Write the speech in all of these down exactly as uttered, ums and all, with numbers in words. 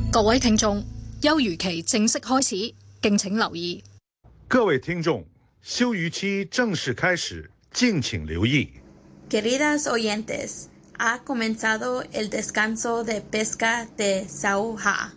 各位聽眾，休漁期正式開始，敬請留意。 各位聽眾，休漁期正式開始，敬請留意。 Queridas oyentes, ha comenzado el descanso de pesca de Sauja.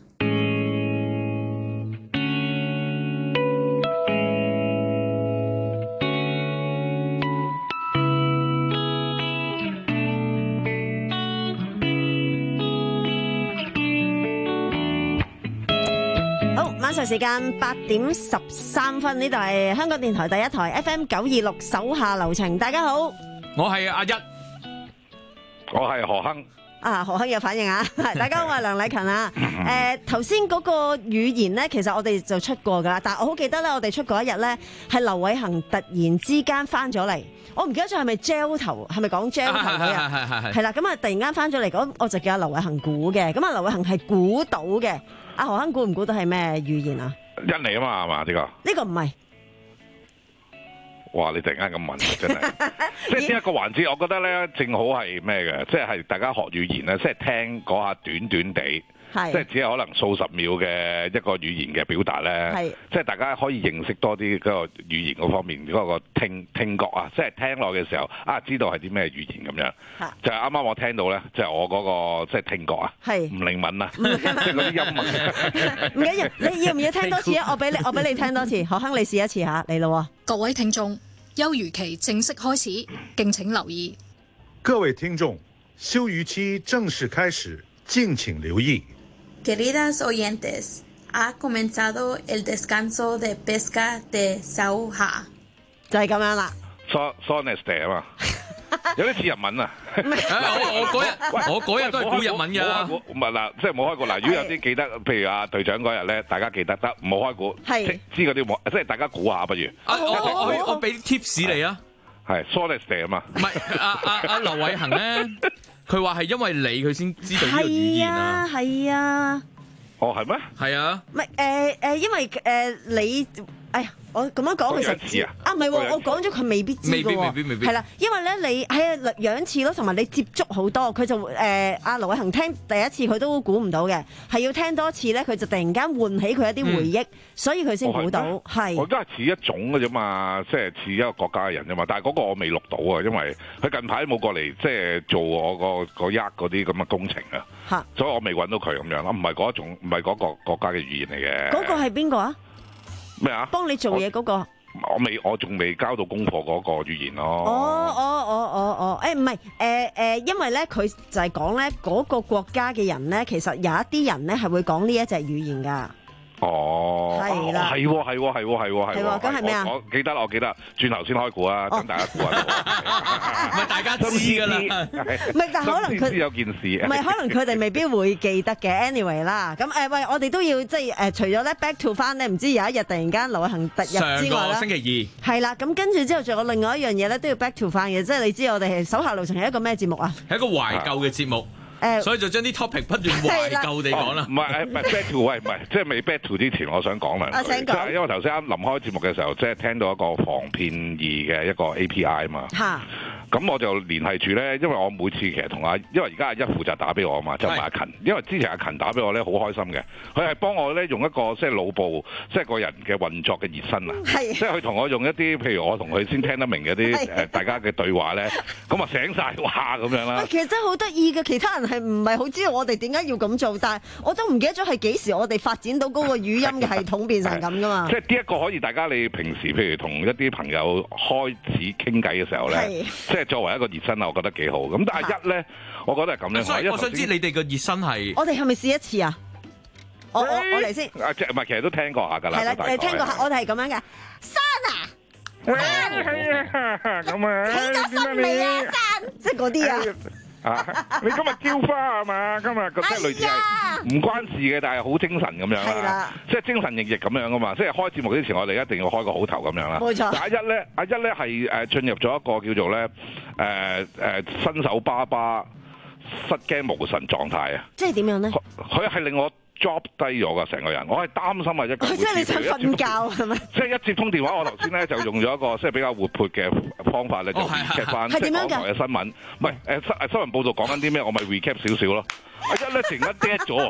晚上時間八點十三分，呢度係香港電台第一台 F M 九二六手下留情。大家好， 我係阿一， 我係何亨。 啊，何亨有反應啊！大家好，我係梁禮勤啊。誒、呃，頭先嗰個語言咧，其實我哋就出過噶啦，但係我好記得咧，我哋出過一日咧，係劉偉恒突然之間翻咗嚟，我唔記得咗係咪 gel 頭，係咪講 gel 頭嗰日？係係係係係啦，咁啊，突然間翻咗嚟，咁我就叫阿劉偉恒估嘅，咁啊，劉偉恒係估到嘅。阿何亨估唔估到係咩語言啊？ 印尼啊嘛，係嘛呢個？ 呢個唔係。 哇！你突然間咁問，真係，即係呢一個環節，我覺得咧，正好係咩嘅？即係大家學語言咧，即係聽嗰下短短地。即係只係可能數十秒嘅一個語言嘅表達咧，即係大家可以認識多啲嗰個語言嗰方面嗰個聽聽覺啊，即係聽落嘅時候啊，知道係啲咩語言咁樣。就係啱啱我聽到咧，就係我嗰個即係聽覺啊，唔靈敏啊，即係嗰啲音啊。唔緊要， 你要唔要聽多次啊？我俾你，我俾你聽多次。何亨，你試一次嚇，嚟咯。 各位聽眾，休漁期正式開始，敬請留意。 各位聽眾，休漁期正式開始，敬請留意。 Queridas oyentes, ha comenzado el descanso de pesca de Sauja. 就係咁樣啦。 So Soneste 啊嘛，有啲似日文啊。 我我嗰日我嗰日都係估日文㗎。 唔係嗱，即係冇開估。嗱，如果有啲記得，譬如阿隊長嗰日咧，大家記得得，唔好開估。係。知嗰啲冇，即係大家估下不如。 啊，我我我我俾 tips 你啊。係 Soneste 啊嘛。 唔係，阿阿阿劉偉恒咧。佢話係因為你佢先知道呢個語言啊， 係啊， 哦係咩？ 係啊， 唔係誒誒，因為誒、呃、你，哎呀，我咁樣講其實知啊，啊唔係喎，我講咗佢未必知嘅喎， 未必未必未必， 係啦，因為咧你係啊樣似咯，同埋你接觸好多，佢就誒阿劉偉恒聽第一次佢都估唔到嘅，係要聽多次咧，佢就突然間喚起佢一啲回憶，嗯、所以佢先估到，係、 哦。我都係似一種嘅啫嘛，即係似一個國家嘅人啫嘛，但係嗰個我未錄到啊，因為佢近排冇過嚟即係做我個個一嗰啲咁嘅工程啊，所以我未揾到佢咁樣咯，唔係嗰一種，唔係嗰個國家嘅語言嚟嘅。 嗰個係邊個啊？ 咩啊？ 幫你做嘢嗰個？ 我未，我仲未交到功課嗰個語言咯。 哦哦哦哦哦，誒唔係，誒誒，因為咧佢就係講咧嗰個國家嘅人咧，其實有一啲人咧係會講呢一隻語言噶。 哦，係啦，係喎，係喎，係喎，係喎，係喎， 咁係咩啊？ 我記得啦，我記得，轉頭先開估啊，等大家估下。 唔係大家知㗎啦， 唔係，但係可能佢有件事， 唔係可能佢哋未必會記得嘅。anyway 啦，咁誒喂，我哋都要即係誒，除咗咧 back to 翻咧，唔知有一日突然間劉偉恒突入之外啦， 上個星期二係啦，咁跟住之後仲有另外一樣嘢咧，都要 back to 翻嘅，即係你知我哋係手下留情係一個咩節目啊？ 係一個懷舊嘅節目。 誒， 所以就將啲 topic 不斷懷舊地講啦。 唔係唔係 back to 喂，唔係即係未 back to 之前，我想講兩句。即係因為頭先啱臨開節目嘅時候，即係聽到一個防騙易嘅一個 A P I 嘛。嚇！咁我就聯繫住咧，因為我每次其實同阿，因為而家阿一負責打俾我啊嘛，就唔係阿勤。因為之前阿勤打俾我咧，好開心嘅，佢係幫我咧用一個即係腦部，即係個人嘅運作嘅熱身啊。係。即係佢同我用一啲，譬如我同佢先聽得明嘅啲誒大家嘅對話咧，咁啊醒晒哇咁樣啦。 其實真係好得意嘅，其他人係唔係好知道我哋點解要咁做，但係我都唔記得咗係幾時我哋發展到嗰個語音嘅系統變成咁噶嘛。 即係呢一個可以大家你平時譬如同一啲朋友開始傾偈嘅時候咧，即係作為一個熱身啊，我覺得幾好。咁但係一咧，我覺得係咁樣。 所以我想知你哋個熱身係我哋係咪試一次啊？我我我嚟先。 啊，即係唔係？其實都聽過下㗎啦。 係啦，誒聽過下，我哋係咁樣嘅。山啊！ 係啊，咁啊， 起咗身未啊？山，即係嗰啲啊。 啊！你今日浇花係嘛？今日覺得類似係唔關事嘅，但係好精神咁樣啦，即係精神奕奕咁樣噶嘛。即係開節目之前，我哋一定要開個好頭咁樣啦。冇錯。阿一咧，阿一咧係誒進入咗一個叫做咧誒誒新手爸爸失驚無神狀態啊！ 即係點樣咧？ 佢係令我 drop 低咗噶成個人，我係擔心啊！一個即係你想瞓覺係咪？ 即係一接通電話，我頭先咧就用咗一個即係比較活潑嘅方法咧，就 recap 翻即係港台嘅新聞。唔係誒新新聞報道講緊啲咩？我咪 recap 少少咯。一咧突然間 dead 咗，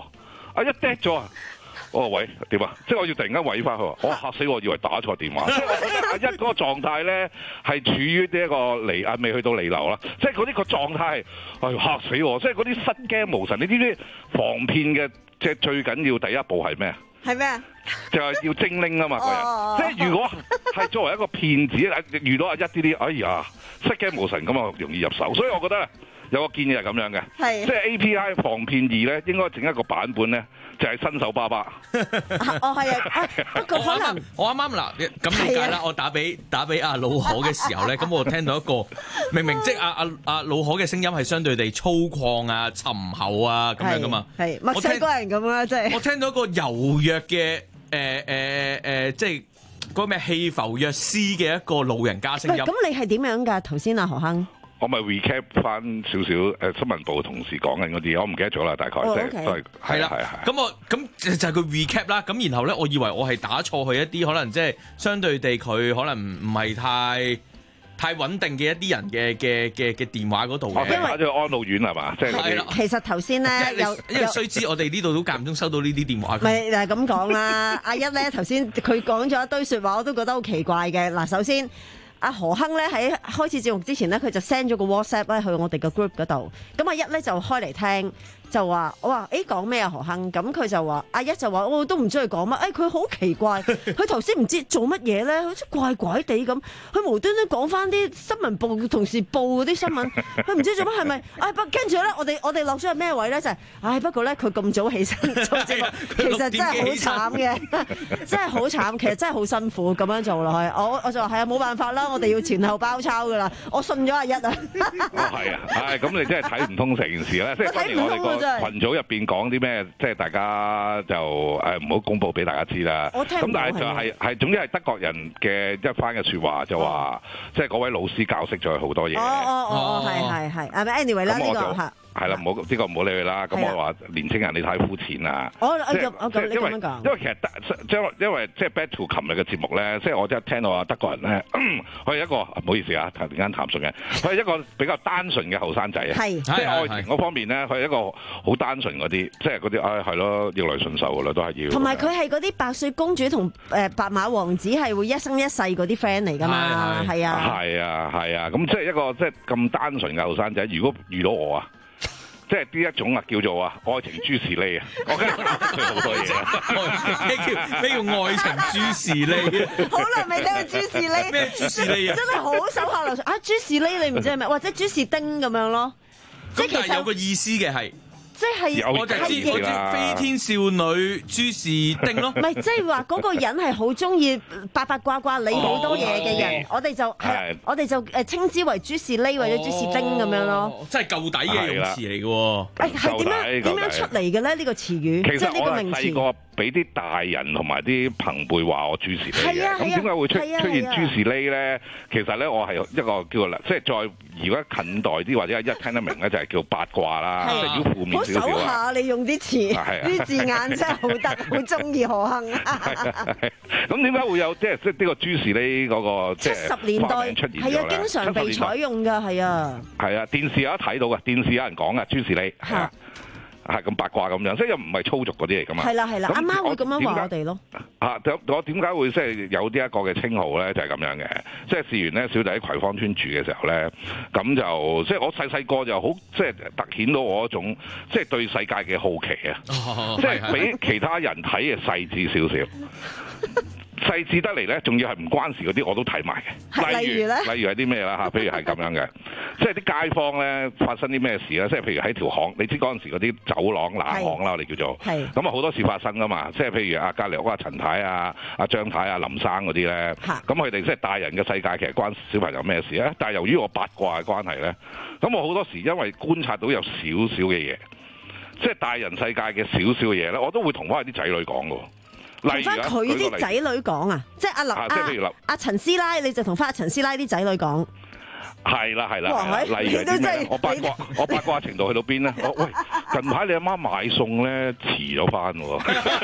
啊一 dead 咗啊！我話喂點啊？即係我要突然間位翻佢，我嚇死我，以為打錯電話。即係我覺得阿一嗰個狀態咧係處於呢一個離啊未去到離流啦。即係嗰啲個狀態，哎嚇死我！即係嗰啲失驚無神。你知唔知防騙嘅即係最緊要第一步係咩啊？ 係咩啊？ 就係要精靈啊嘛！個人、哦、即係如果係作為一個騙子，遇到阿一啲啲，哎呀失驚無神咁啊，容易入手。所以我覺得有個建議係咁樣嘅，即係 A P I 防騙二咧，應該整一個版本咧，就係、是、新手爸爸。 哦，係啊，不過可能我啱啱嗱咁理解啦。我打俾打俾阿老可嘅時候咧，咁我聽到一個明明即係阿阿阿老可嘅聲音係相對地粗獷啊、沉厚啊咁樣噶嘛， 係墨西哥人咁啦，即係我聽到一個柔弱嘅誒誒誒，即係嗰個咩氣浮若絲嘅一個老人家聲音。 咁你係點樣㗎？頭先啊何亨。 我咪 recap 翻少少誒新聞部同事講緊嗰啲，我唔記得咗啦，大概即係都係係啦，係係。 咁我咁就係佢 recap 啦。咁然後咧，我以為我係打錯去一啲可能即係相對地佢可能唔係太太穩定嘅一啲人嘅嘅嘅嘅電話嗰度嘅。 因為打咗安老院係嘛？即係係啦。 其實頭先咧有因為須知我哋呢度都間唔中收到呢啲電話。 咪就係咁講啦。阿一咧頭先佢講咗一堆説話，我都覺得好奇怪嘅。嗱，首先。阿何亨咧喺開始節目之前咧，佢就 send 咗個 WhatsApp 咧去我哋個 group 嗰度。咁阿一咧就開嚟聽，就話我話誒講咩啊何亨？咁佢就話阿一就話我都唔知佢講乜。誒佢好奇怪，佢頭先唔知做乜嘢咧，好似怪怪地咁。佢無端端講翻啲新聞部同事報嗰啲新聞，佢唔知做乜係咪？唉不跟住咧，我哋我哋落咗去咩位咧？就係、是、唉不過咧，佢咁早起身做節目，其實真係好慘嘅，真係好慘。其實真係好辛苦咁樣做落去。我我就話係啊，冇辦法啦。我哋要前後包抄噶啦，我信咗阿一啊。 哦，係啊，唉，咁你真係睇唔通成件事咧。即係當然我哋個群組入邊講啲咩，即係大家就誒唔好公佈俾大家知啦。 我聽咁但係就係係總之係德國人嘅一番嘅説話，就話即係嗰位老師教識咗佢好多嘢。 哦哦哦，係係係，係咪 anyway 啦呢個嚇。 係啦，唔好呢個唔好理佢啦。咁我話年青人你太膚淺啦。 我我我咁你咁樣講。 因為其實即係因為即係 back to 琴日嘅節目咧，即係我真係聽到啊德國人咧，佢係一個唔好意思啊，突然間談順嘅，佢係一個比較單純嘅後生仔啊。係即係愛情嗰方面咧，佢係一個好單純嗰啲，即係嗰啲唉係咯，逆來順受噶啦，都係要。同埋佢係嗰啲白雪公主同誒白馬王子係會一生一世嗰啲 friend 嚟㗎嘛，係啊。係啊係啊，咁即係一個即係咁單純嘅後生仔，如果遇到我啊。即係呢一種啊，叫做啊愛情豬士呢啊！我梗係佢好多嘢啊！ 咩叫咩叫愛情豬士呢？ 好耐未聽過豬士呢。 咩豬士呢啊？ 真係好手下留情啊！豬士呢你唔知係咪？或者豬士丁咁樣咯？ 即係其實有個意思嘅係。即係我就知，我知飛天少女朱士丁咯。唔係，即係話嗰個人係好中意八八卦卦理好多嘢嘅人，我哋就係我哋就誒稱之為朱士呢或者朱士丁咁樣咯。真係夠底嘅用詞嚟嘅喎。誒係點樣點樣出嚟嘅咧？呢個詞語，即係呢個名詞。 俾啲大人同埋啲朋輩話我豬士呢嘅，咁點解會出出現豬士呢咧？其實咧，我係一個叫做即係再如果近代啲或者一聽得明咧，就係叫八卦啦，即係如果負面少少啊。好手下，你用啲詞啲字眼真係好得，好中意何亨。咁點解會有即係即係呢個豬士呢嗰個即係七十年代出現咗咧？係啊，經常被採用㗎，係啊。係啊，電視有得睇到嘅，電視有人講嘅豬士呢係啊。係咁八卦咁樣，即係又唔係粗俗嗰啲嚟噶嘛？係啦係啦，阿媽會咁樣話我哋咯。啊，我點解會即係有呢一個嘅稱號咧？就係咁樣嘅。即係試完咧，小弟喺葵芳村住嘅時候咧，咁就即係我細細個就好，即係突顯到我一種即係對世界嘅好奇啊！哦、即係比其他人睇嘅細緻少少。細緻得嚟咧，仲要係唔關事嗰啲我都睇埋嘅。例如咧，例如係啲咩啦嚇？譬如係咁樣嘅，即係啲街坊咧發生啲咩事咧？即係譬如喺條巷，你知嗰陣時嗰啲走廊冷巷啦，我哋叫做。係。咁啊好多事發生噶嘛，即係譬如啊隔離屋啊陳太啊、阿張太啊、林生嗰啲咧。咁佢哋即係大人嘅世界，其實關小朋友咩事咧？但係由於我八卦嘅關係咧，咁我好多時因為觀察到有少少嘅嘢，即係大人世界嘅少少嘅嘢咧，我都會同翻啲仔女講㗎。同翻佢啲仔女講啊，即係阿林阿阿陳師奶，你就同翻阿陳師奶啲仔女講。係啦係啦，例如啲咩？我八卦我八卦程度去到邊咧？喂，近排你阿媽買餸咧遲咗翻喎。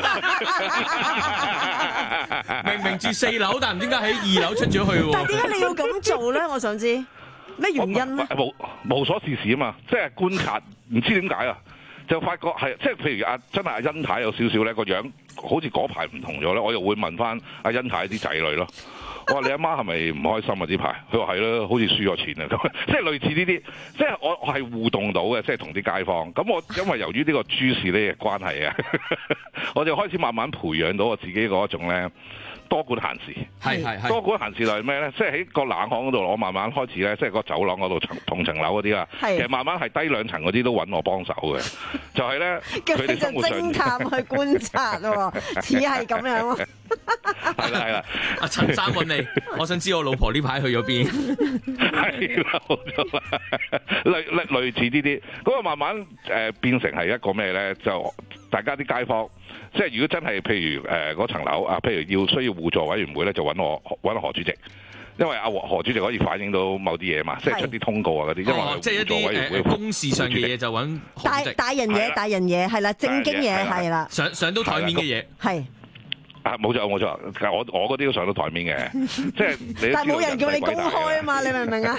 明明住四樓，但唔知點解喺二樓出咗去喎。但係點解你要咁做咧？我想知咩原因咧？ 無無所事事啊嘛，即係觀察，唔知點解啊。 就發覺係即係譬如阿真係阿欣太有少少咧個樣，好似嗰排唔同咗咧，我又會問翻阿欣太啲仔女咯。我話你阿媽係咪唔開心啊？呢排佢話係咯，好似輸咗錢啊咁，即係類似呢啲，即係我我係互動到嘅，即係同啲街坊。咁我因為由於呢個諸事呢嘅關係啊，我就開始慢慢培養到我自己嗰一種咧。多管閒事， 係係係。 多管閒事就係咩咧？即係喺個冷巷嗰度，我慢慢開始咧，即係個走廊嗰度層同層樓嗰啲啦。其實慢慢係低兩層嗰啲都揾我幫手嘅，就係咧佢哋生活上。 咁你就偵探去觀察喎，似係咁樣喎。 係啦係啦， 阿陳生問你，我想知我老婆呢排去咗邊？ 係啦，冇錯啦，類類類似呢啲，咁啊慢慢誒、呃、變成係一個咩咧？就大家啲街坊。即係如果真係譬如誒嗰層樓啊，譬如要需要互助委員會咧，就揾我揾何主席，因為阿何何主席可以反映到某啲嘢嘛，即係出啲通告啊嗰啲，因為即係一啲誒公事上嘅嘢就揾大大人嘢，大人嘢係啦，正經嘢係啦， 上上到台面嘅嘢係。 啊，冇錯冇錯，我我嗰啲都上到台面嘅，即係你。但係冇人叫你公開啊嘛，你明唔明啊？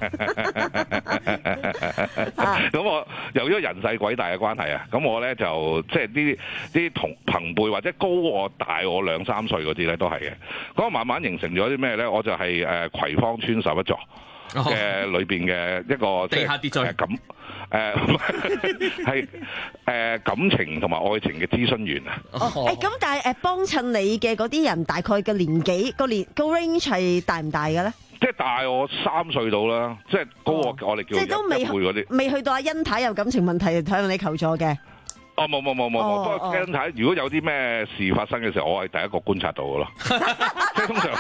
咁我由於人細鬼大嘅關係啊，咁我咧就即係啲啲同朋輩或者高我大我兩三歲嗰啲咧都係嘅。咁我慢慢形成咗啲咩咧？我就係誒葵芳村十一座嘅裏邊嘅一個地下秩序咁。誒係誒感情同埋愛情嘅諮詢員啊！ 哦，誒咁但係誒幫襯你嘅嗰啲人大概嘅年紀個年個 range 係大唔大嘅咧？ 即係大我三歲到啦，即係高我我哋叫一輩嗰啲， 未去到阿欣太有感情問題向你求助嘅。 哦，冇冇冇冇冇，不過欣太如果有啲咩事發生嘅時候，我係第一個觀察到嘅咯。即係通常。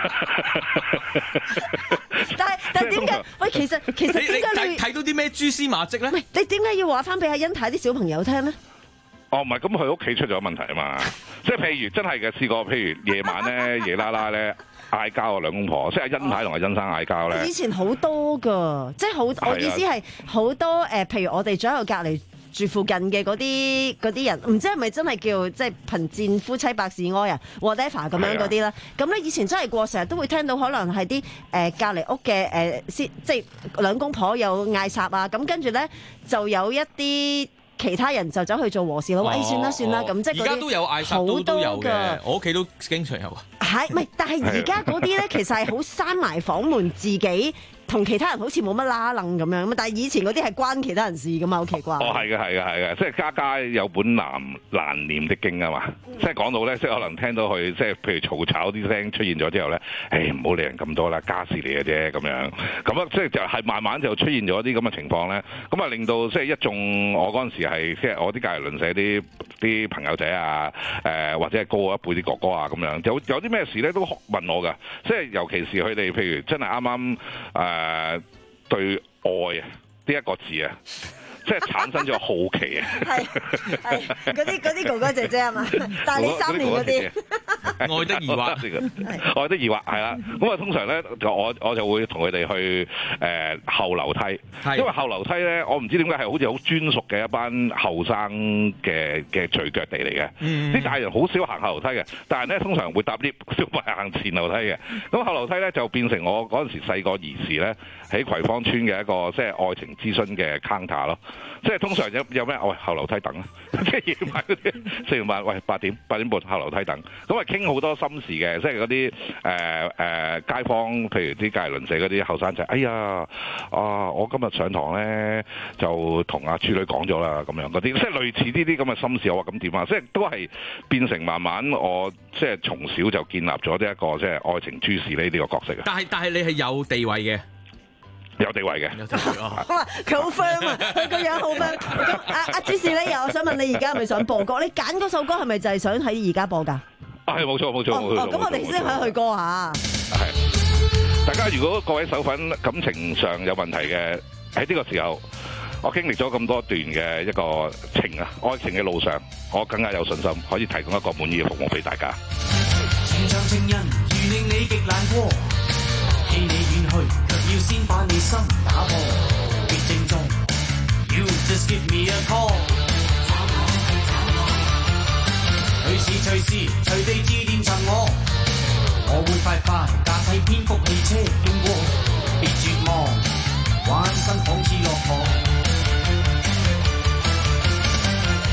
但係但係點解？喂，其實其實點解你睇到啲咩蛛絲馬跡咧？ 唔係你點解要話翻俾阿欣太啲小朋友聽咧？ 哦，唔係，咁佢屋企出咗問題啊嘛。即係譬如真係嘅試過，譬如夜晚咧夜啦啦咧嗌交啊兩公婆，即係阿欣太同阿欣生嗌交咧。以前好多㗎，即係好，我意思係好多誒，譬如我哋左右隔離住附近嘅嗰啲嗰啲人，唔知係咪真係叫即係貧賤夫妻百事哀啊 whatever 咁樣嗰啲啦。咁咧以前真係過成日都會聽到，可能係啲誒隔離屋嘅誒先，即係兩公婆有嗌霎啊。咁跟住咧就有一啲其他人就走去做和事佬，誒、哦哎、算啦算啦咁，即係而家都有嗌霎，都都有嘅。我屋企都經常有啊。係咪？但係而家嗰啲咧，其實係好閂埋房門，自己同其他人好似冇乜拉楞咁樣。但係以前嗰啲係關其他人事噶嘛，好奇怪。哦，係嘅，係嘅，係嘅，即係家家有本難難念的經啊嘛。嗯、即係講到咧，即係可能聽到佢即係譬如嘈吵啲聲出現咗之後咧，誒唔好理人咁多啦，家事嚟嘅啫咁樣。咁啊，即係就係慢慢就出現咗啲咁嘅情況咧。咁啊，令到即係一眾我嗰陣時係即係我啲隔離鄰舍啲啲朋友仔啊，誒、呃、或者係高我一輩啲哥哥啊咁樣，有有啲咩事咧都問我㗎。即係尤其是佢哋譬如真係啱啱誒對愛啊呢一個字啊，即係產生咗好奇啊！係係嗰啲嗰啲哥哥姐姐係嘛？大你三年嗰啲愛得疑惑，愛得疑惑係啦。咁啊，通常咧就我我就會同佢哋去誒、呃、後樓梯，因為後樓梯咧，我唔知點解係好似好專屬嘅一班後生嘅嘅聚腳地嚟嘅。啲、嗯、大人好少行後樓梯嘅，但係咧通常會搭 lift，少唔係行前樓梯嘅。咁後樓梯咧就變成我嗰陣時細個兒時咧喺葵芳村嘅一個即係愛情諮詢嘅 counter 咯。即係通常有有咩？喂、哦，後樓梯等啊！即係夜晚嗰啲食完飯，喂八點八點半後樓梯等，咁啊傾好多心事嘅，即係嗰啲誒誒街坊，譬如啲隔離鄰舍嗰啲後生仔，哎呀啊！我今日上堂咧就同阿處女講咗啦，咁樣嗰啲，即係類似呢啲咁嘅心事。我話咁點啊？即係都係變成慢慢我即係從小就建立咗呢一個即係愛情諸事呢呢個角色啊！但係但係你係有地位嘅。有地位嘅，有地位啊！佢好 firm 啊，佢個樣好 firm。咁阿阿主持咧，又我想問你，而家係咪想播歌？你揀嗰首歌係咪就係想喺而家播㗎？啊，係冇錯冇錯冇錯。哦，咁我哋先睇佢歌嚇。係，大家如果各位手粉感情上有問題嘅，喺呢個時候，我經歷咗咁多段嘅一個情啊愛情嘅路上，我更加有信心可以提供一個滿意嘅服務俾大家。情像情人，如令你極難過。棄你遠去，卻要先把你心打破。別正中 ，You just give me a call。找我，找我。隨時隨時隨地致電尋我，我會快快駕駛蝙蝠汽車經過。別絕望，玩身仿似駱駝。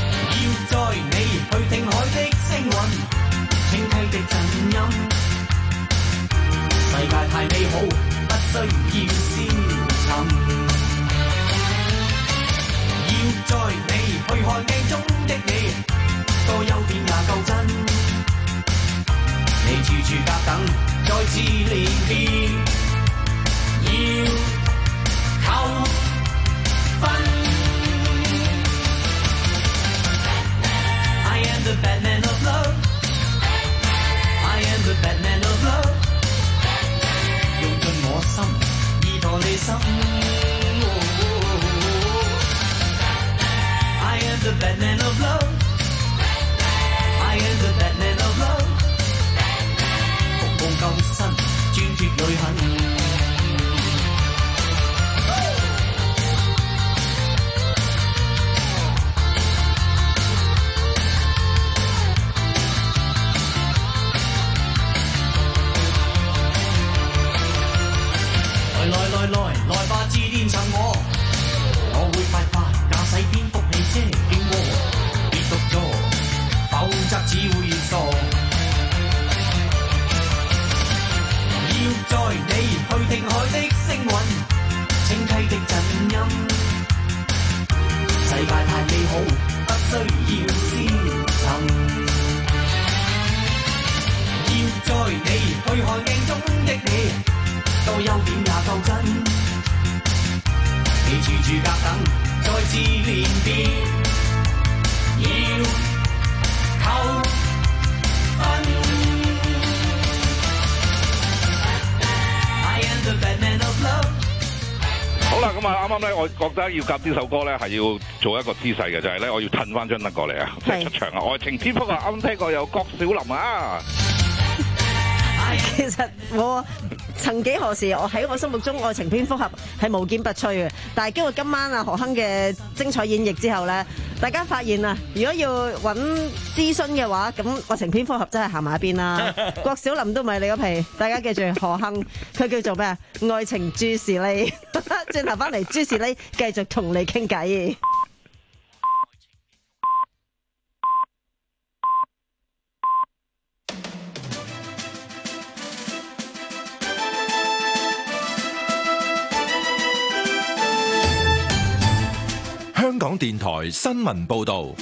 要消沉。要載你去看鏡中的你，多優點也夠真。你處處格等，再次連結，要扣分。I am the Batman of love. I am the Batman of love. 用盡我心，依託你心。I am the Batman of love. I am the Batman of love. 服務救身，專貼淚痕。來來來來吧，致電尋我，我會快快駕駛蝙蝠汽車經過，別獨坐，否則只會傻。要載你去聽海的星雲，清溪的震音，世界太美好，不需要消沉。要載你去看鏡中的你，多優點也夠真，你處處格等，再次連結，要扣分。I am the Batman of love。 好啦，咁啊，啱啱咧，我覺得要夾呢首歌咧，係要做一個姿勢嘅，就係咧，我要褪翻張凳過嚟啊，即係出場啊！愛情蝙蝠啊，啱啱聽過有郭小霖啊。 其實我曾幾何時，我喺我心目中愛情蝙蝠俠係無堅不摧嘅。但係經過今晚啊何鏗嘅精彩演繹之後咧，大家發現啊，如果要揾諮詢嘅話，咁愛情蝙蝠俠真係行埋一邊啦。郭小霖都唔係你個皮，大家記住何鏗，佢叫做咩啊？愛情朱士利。轉頭翻嚟，朱士利繼續同你傾偈。 香港電台新聞報道，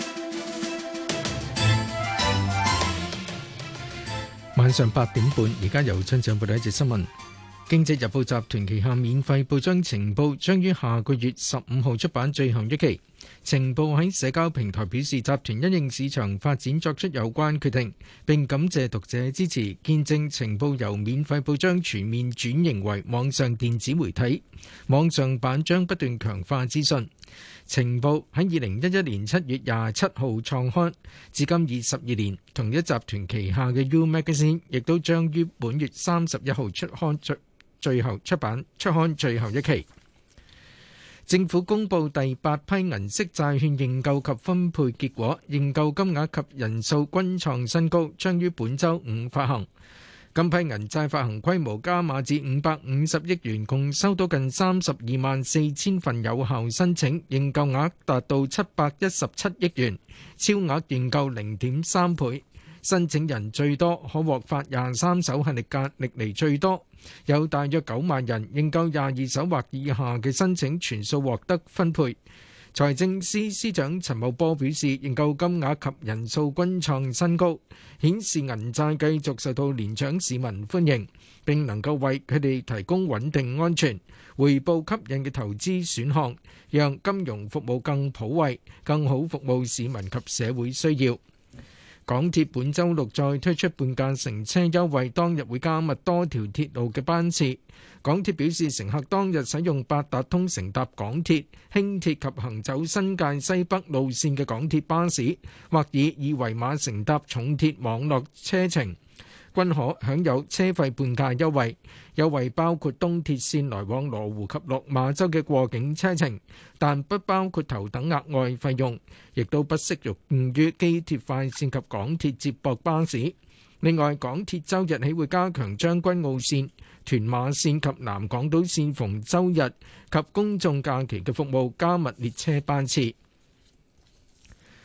晚上八點半，而家由春長報道一節新聞。經濟日報集團旗下免費報章晴報將於下個月十五號出版最後一期。晴報喺社交平台表示，集團因應市場發展作出有關決定，並感謝讀者支持，見證晴報由免費報章全面轉型為網上電子媒體。網上版將不斷強化資訊。晴報喺二零一一年七月廿七號創刊，至今已十二年。同一集團旗下嘅 U Magazine 亦都將於本月三十一號出刊最最後出版出刊最後一期。政府公布第八批銀色債券認購及分配結果，認購金額及人數均創新高，將於本週五發行。今批銀債發行規模加碼至五百五十億元，共收到近三十二萬四千份有效申請，認購額達到七百一十七億元，超額認購零點三倍。申請人最多可獲發廿三手，係歷屆歷嚟最多。有大約九萬人認購廿二手或以下嘅申請，全數獲得分配。財政司司長陳茂波表示，認購金額及人數均創新高，顯示銀債繼續受到年長市民歡迎，並能夠為佢哋提供穩定、安全、回報吸引嘅投資選項，讓金融服務更普惠、更好服務市民及社會需要。港鐵本週六再推出半價乘車優惠，當日會加密多條鐵路嘅班次。港鐵表示，乘客當日使用八達通乘搭港鐵、輕鐵及行走新界西北路線嘅港鐵巴士，或以二維碼乘搭重鐵網絡車程，均可享有車費半價優惠。優惠包括東鐵線來往羅湖及落馬洲嘅過境車程，但不包括頭等額外費用，亦都不適用於機鐵快線及港鐵接駁巴士。另外，港鐵周日起會加強將軍澳線、屯馬線及南港島線逢周日及公眾假期嘅服務，加密列車班次。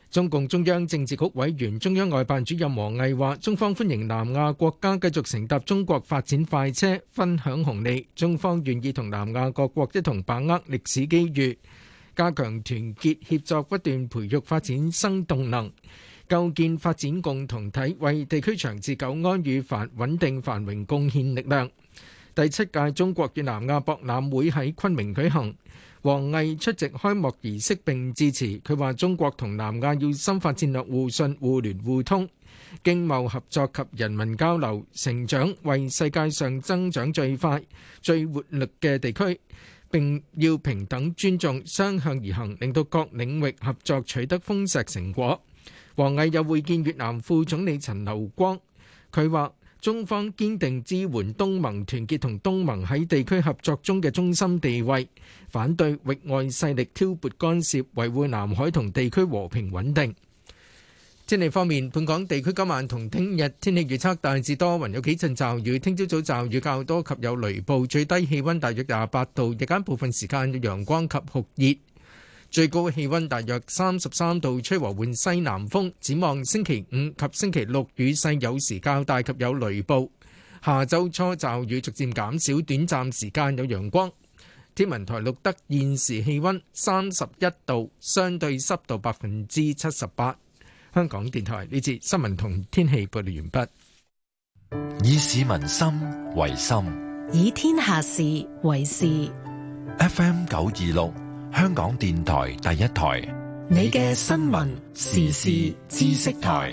中共中央政治局委員、中央外辦主任王毅話：中方歡迎南亞國家繼續乘搭中國發展快車，分享紅利。中方願意同南亞各國一同把握歷史機遇，加強團結協作，不斷培育發展新動能，構建發展共同體，為地區長治久安與繁穩定繁榮貢獻力量。第七屆中國與南亞博覽會喺昆明舉行。王毅出席開幕儀式並致辭，佢話中國同南亞要深化戰略互信、互聯互通、經貿合作及人民交流成長，為世界上增長最快、最活力嘅地區，並要平等尊重、雙向而行，令到各領域合作取得豐碩成果。王毅又會見越南副總理陳流光，佢話中方堅定支援東盟團結同東盟喺地區合作中嘅中心地位，反對域外勢力挑撥干涉，維護南海同地區和平穩定。天氣方面，本港地區今晚同聽日天氣預測大致多雲，有幾陣驟雨，聽朝早驟雨較多及有雷暴，最低氣溫大約廿八度，日間部分時間有陽光及酷熱，最高氣溫大約三十三度，吹和緩西南風。展望星期五及星期六雨勢有時較大及有雷暴，下周初驟雨逐漸減少，短暫時間有陽光。天文台錄得現時氣溫三十一度，相對濕度百分之七十八。香港電台呢節新聞同天氣報道完畢。 以市民心為心， 以天下事為事。 F M 九二六。香港電台第一台， 你嘅新聞時事知識台。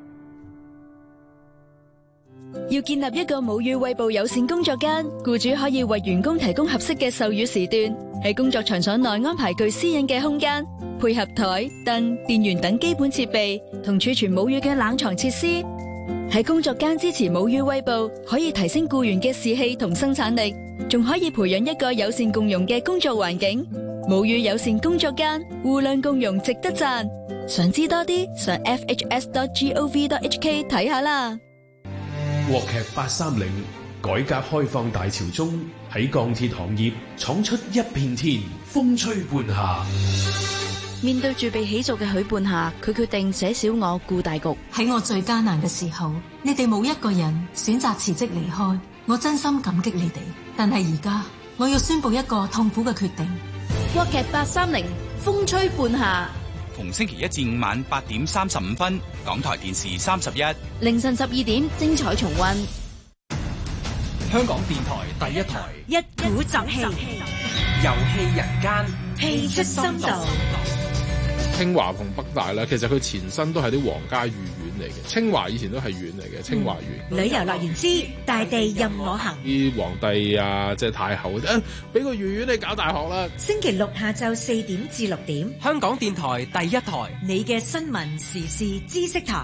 要建立一個母乳餵哺友善工作間，僱主可以為員工提供合適嘅授乳時段，喺工作場所內安排具私隱嘅空間，配合台、凳、電源等基本設備，同儲存母乳嘅冷藏設施。喺工作間支持母乳餵哺，可以提升僱員嘅士氣同生產力，仲可以培養一個友善共融嘅工作環境。母乳友善工作間，互諒共融，值得讚。想知多啲，上 f h s dot gov dot h k 睇下啦。 國劇八三零，改革開放大潮中，喺鋼鐵行業闖出一片天，風吹半夏。 面對住被起訴嘅許半夏，佢決定捨小我顧大局。 喺我最艱難嘅時候，你哋冇一個人選擇辭職離開，我真心感激你哋。但係而家，我要宣布一個痛苦嘅決定。 國劇八三零，風吹半夏， 逢星期一至五晚八點三十五分，港台電視三十一， 凌晨十二點精彩重溫。 香港電台第一台， 一鼓作氣， 遊戲人間， 戲出深度。 清華同北大咧，其實佢前身都係啲皇家御苑嚟嘅。清華以前都係苑嚟嘅，清華苑。 嗯、旅遊樂園之大地任我行。 啲皇帝啊，即係太后，誒，俾個御苑你搞大學啦。 星期六下晝四點至六點， 香港電台第一台， 你嘅新聞時事知識台。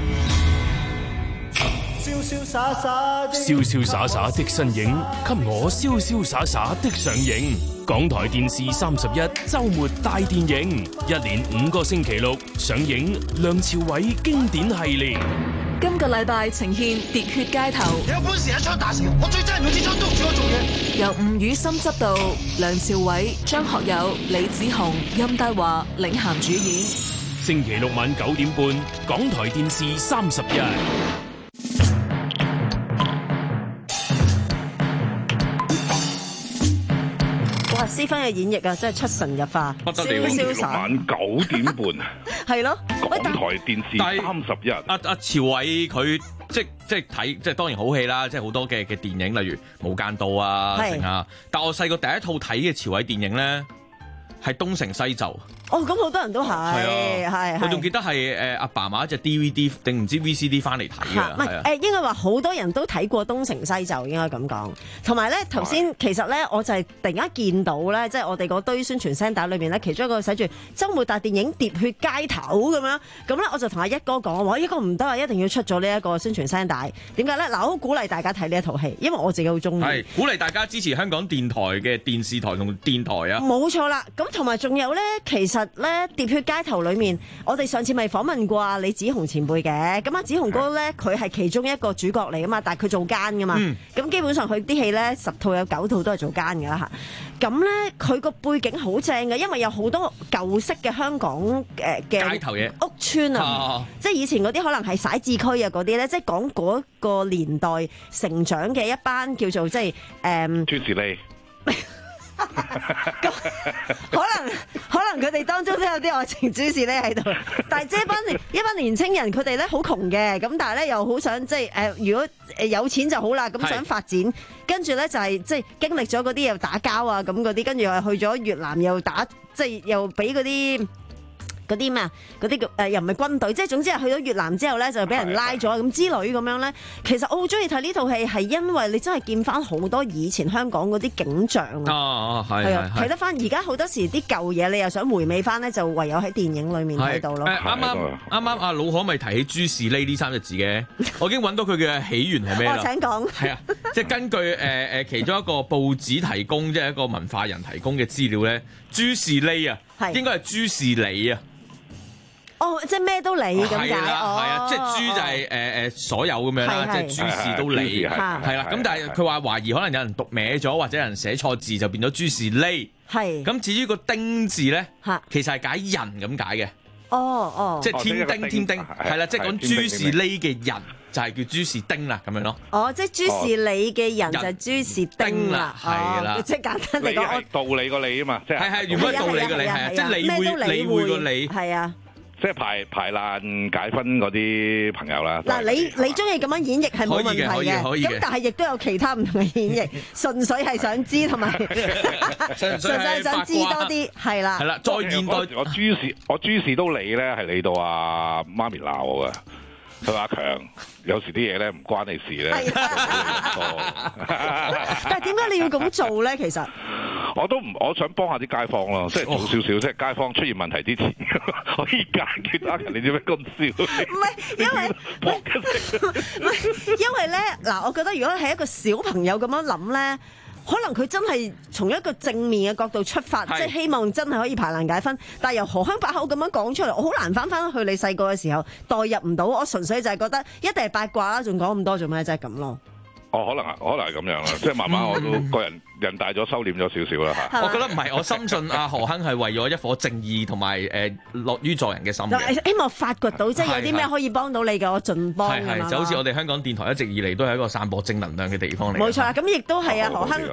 瀟瀟灑灑， 瀟瀟灑灑的身影，給我瀟瀟灑灑的上映。港台電視三十一周末大電影，一連五個星期六上映梁朝偉經典系列。 今個禮拜呈現《喋血街頭》， 你有本事一槍打死我，我最憎人用支槍督住我做嘢。 由吳宇森執導，梁朝偉、張學友、李子雄、任達華領銜主演。 星期六晚九點半，港台電視三十一。 施芬嘅演繹啊，真係出神入化， 不得了！星期六晚九點半， 係咯， 港台電視三十一。 阿阿朝偉佢即即睇即當然好戲啦，即好多嘅嘅電影，例如《無間道》啊，成啊。但我細個第一套睇嘅朝偉電影咧，係《東成西就》。 哦，咁好多人都係，係係。 我仲記得係誒阿爸買一隻 D V D 定唔知 V C D 翻嚟睇嘅。 唔係誒，應該話好多人都睇過《東成西就》，應該咁講。同埋咧，頭先其實咧，我就係突然間見到咧，即係我哋嗰堆宣傳聲帶裏邊咧，其中一個寫住週末大電影《喋血街頭》咁樣。咁咧，我就同阿一哥講話：一哥唔得啊，一定要出咗呢一個宣傳聲帶。點解咧？嗱，我好鼓勵大家睇呢一套戲，因為我自己好中意。 係鼓勵大家支持香港電台嘅電視台同電台啊！ 冇錯啦。咁同埋仲有咧，其實。 實咧喋血街頭裏面，我哋上次咪訪問過啊李子雄前輩嘅，咁啊子雄哥咧佢係其中一個主角嚟噶嘛，但係佢做奸噶嘛，咁、嗯、基本上佢啲戲咧十套有九套都係做奸噶啦嚇。咁咧佢個背景好正嘅，因為有好多舊式嘅香港誒嘅街頭嘢屋邨啊，哦、即係以前嗰啲可能係徙置區啊嗰啲咧，即係講嗰個年代成長嘅一班叫做即係誒。 朱士利。 可能可能佢哋當中都有啲愛情主事咧喺度，但係即係一班一班年青人，佢哋咧好窮嘅，咁但係咧又好想即係誒，如果誒有錢就好啦，咁想發展，跟住咧就係即係經歷咗嗰啲又打交啊咁嗰啲，跟住又去咗越南又打，即係又俾嗰啲。嗰啲咩啊？嗰啲誒又唔係軍隊，即係總之係去咗越南之後咧，就俾人拉咗咁之類咁樣咧。其實我好中意睇呢套戲，係因為你真係見翻好多以前香港嗰啲景象啊！ 哦哦，係啊， 睇得翻。而家好多時啲舊嘢，你又想回味翻咧，就唯有喺電影裏面睇到咯。 啱啱啱啱阿老可咪提起朱士呢呢三隻字嘅，我已經揾到佢嘅起源係咩啦？ 我請講。 係啊，即係根據誒誒其中一個報紙提供，即係一個文化人提供嘅資料咧，朱士呢啊，應該係朱士理啊。 哦，即係咩都理咁解， 係啦，係啊，即係豬就係誒誒所有咁樣啦，即係諸事都理，係啦。咁但係佢話懷疑可能有人讀歪咗，或者有人寫錯字就變咗諸事呢。係。咁至於個丁字咧，其實係解人咁解嘅。 哦哦。 即係添丁添丁，係啦，即係講諸事呢嘅人就係叫諸事丁啦，咁樣咯。 哦，即係諸事理嘅人就係諸事丁啦， 係啦。 即係簡單嚟講， 道理個理啊嘛，即係。 係係，原本道理個理係啊，即係理會理會個理。 係啊。 即係排排爛解紛嗰啲朋友啦。 嗱，你你中意咁樣演繹係冇問題嘅，咁但係亦都有其他唔同嘅演繹，純粹係想知同埋純粹係想知多啲，係啦。 係啦，再現代我諸事我諸事都理咧，係理到阿媽咪鬧我㗎。佢話阿強，有時啲嘢咧唔關你事咧。 但係點解你要咁做咧？其實我都唔，我想幫下啲街坊咯，即係做少少，即係街坊出現問題之前可以解決阿強。你做咩咁笑？ 唔係因為唔係因為咧嗱，我覺得如果係一個小朋友咁樣諗咧。可能佢真係從一個正面嘅角度出發，即係希望真係可以排難解紛。但係由荷香把口咁樣講出嚟，我好難翻翻去你細個嘅時候代入唔到。我純粹就係覺得一定係八卦啦，仲講咁多做咩？真係咁咯。 哦，可能啊，可能係咁樣啦，即係慢慢我都個人人大咗，收斂咗少少啦嚇。 我覺得唔係，我深信阿何亨係為咗一顆正義同埋誒樂於助人嘅心嘅。 希望發掘到即係有啲咩可以幫到你嘅，我盡幫㗎嘛。 係係，就好似我哋香港電台一直以嚟都係一個散播正能量嘅地方嚟。 冇錯啦，咁亦都係啊，何亨。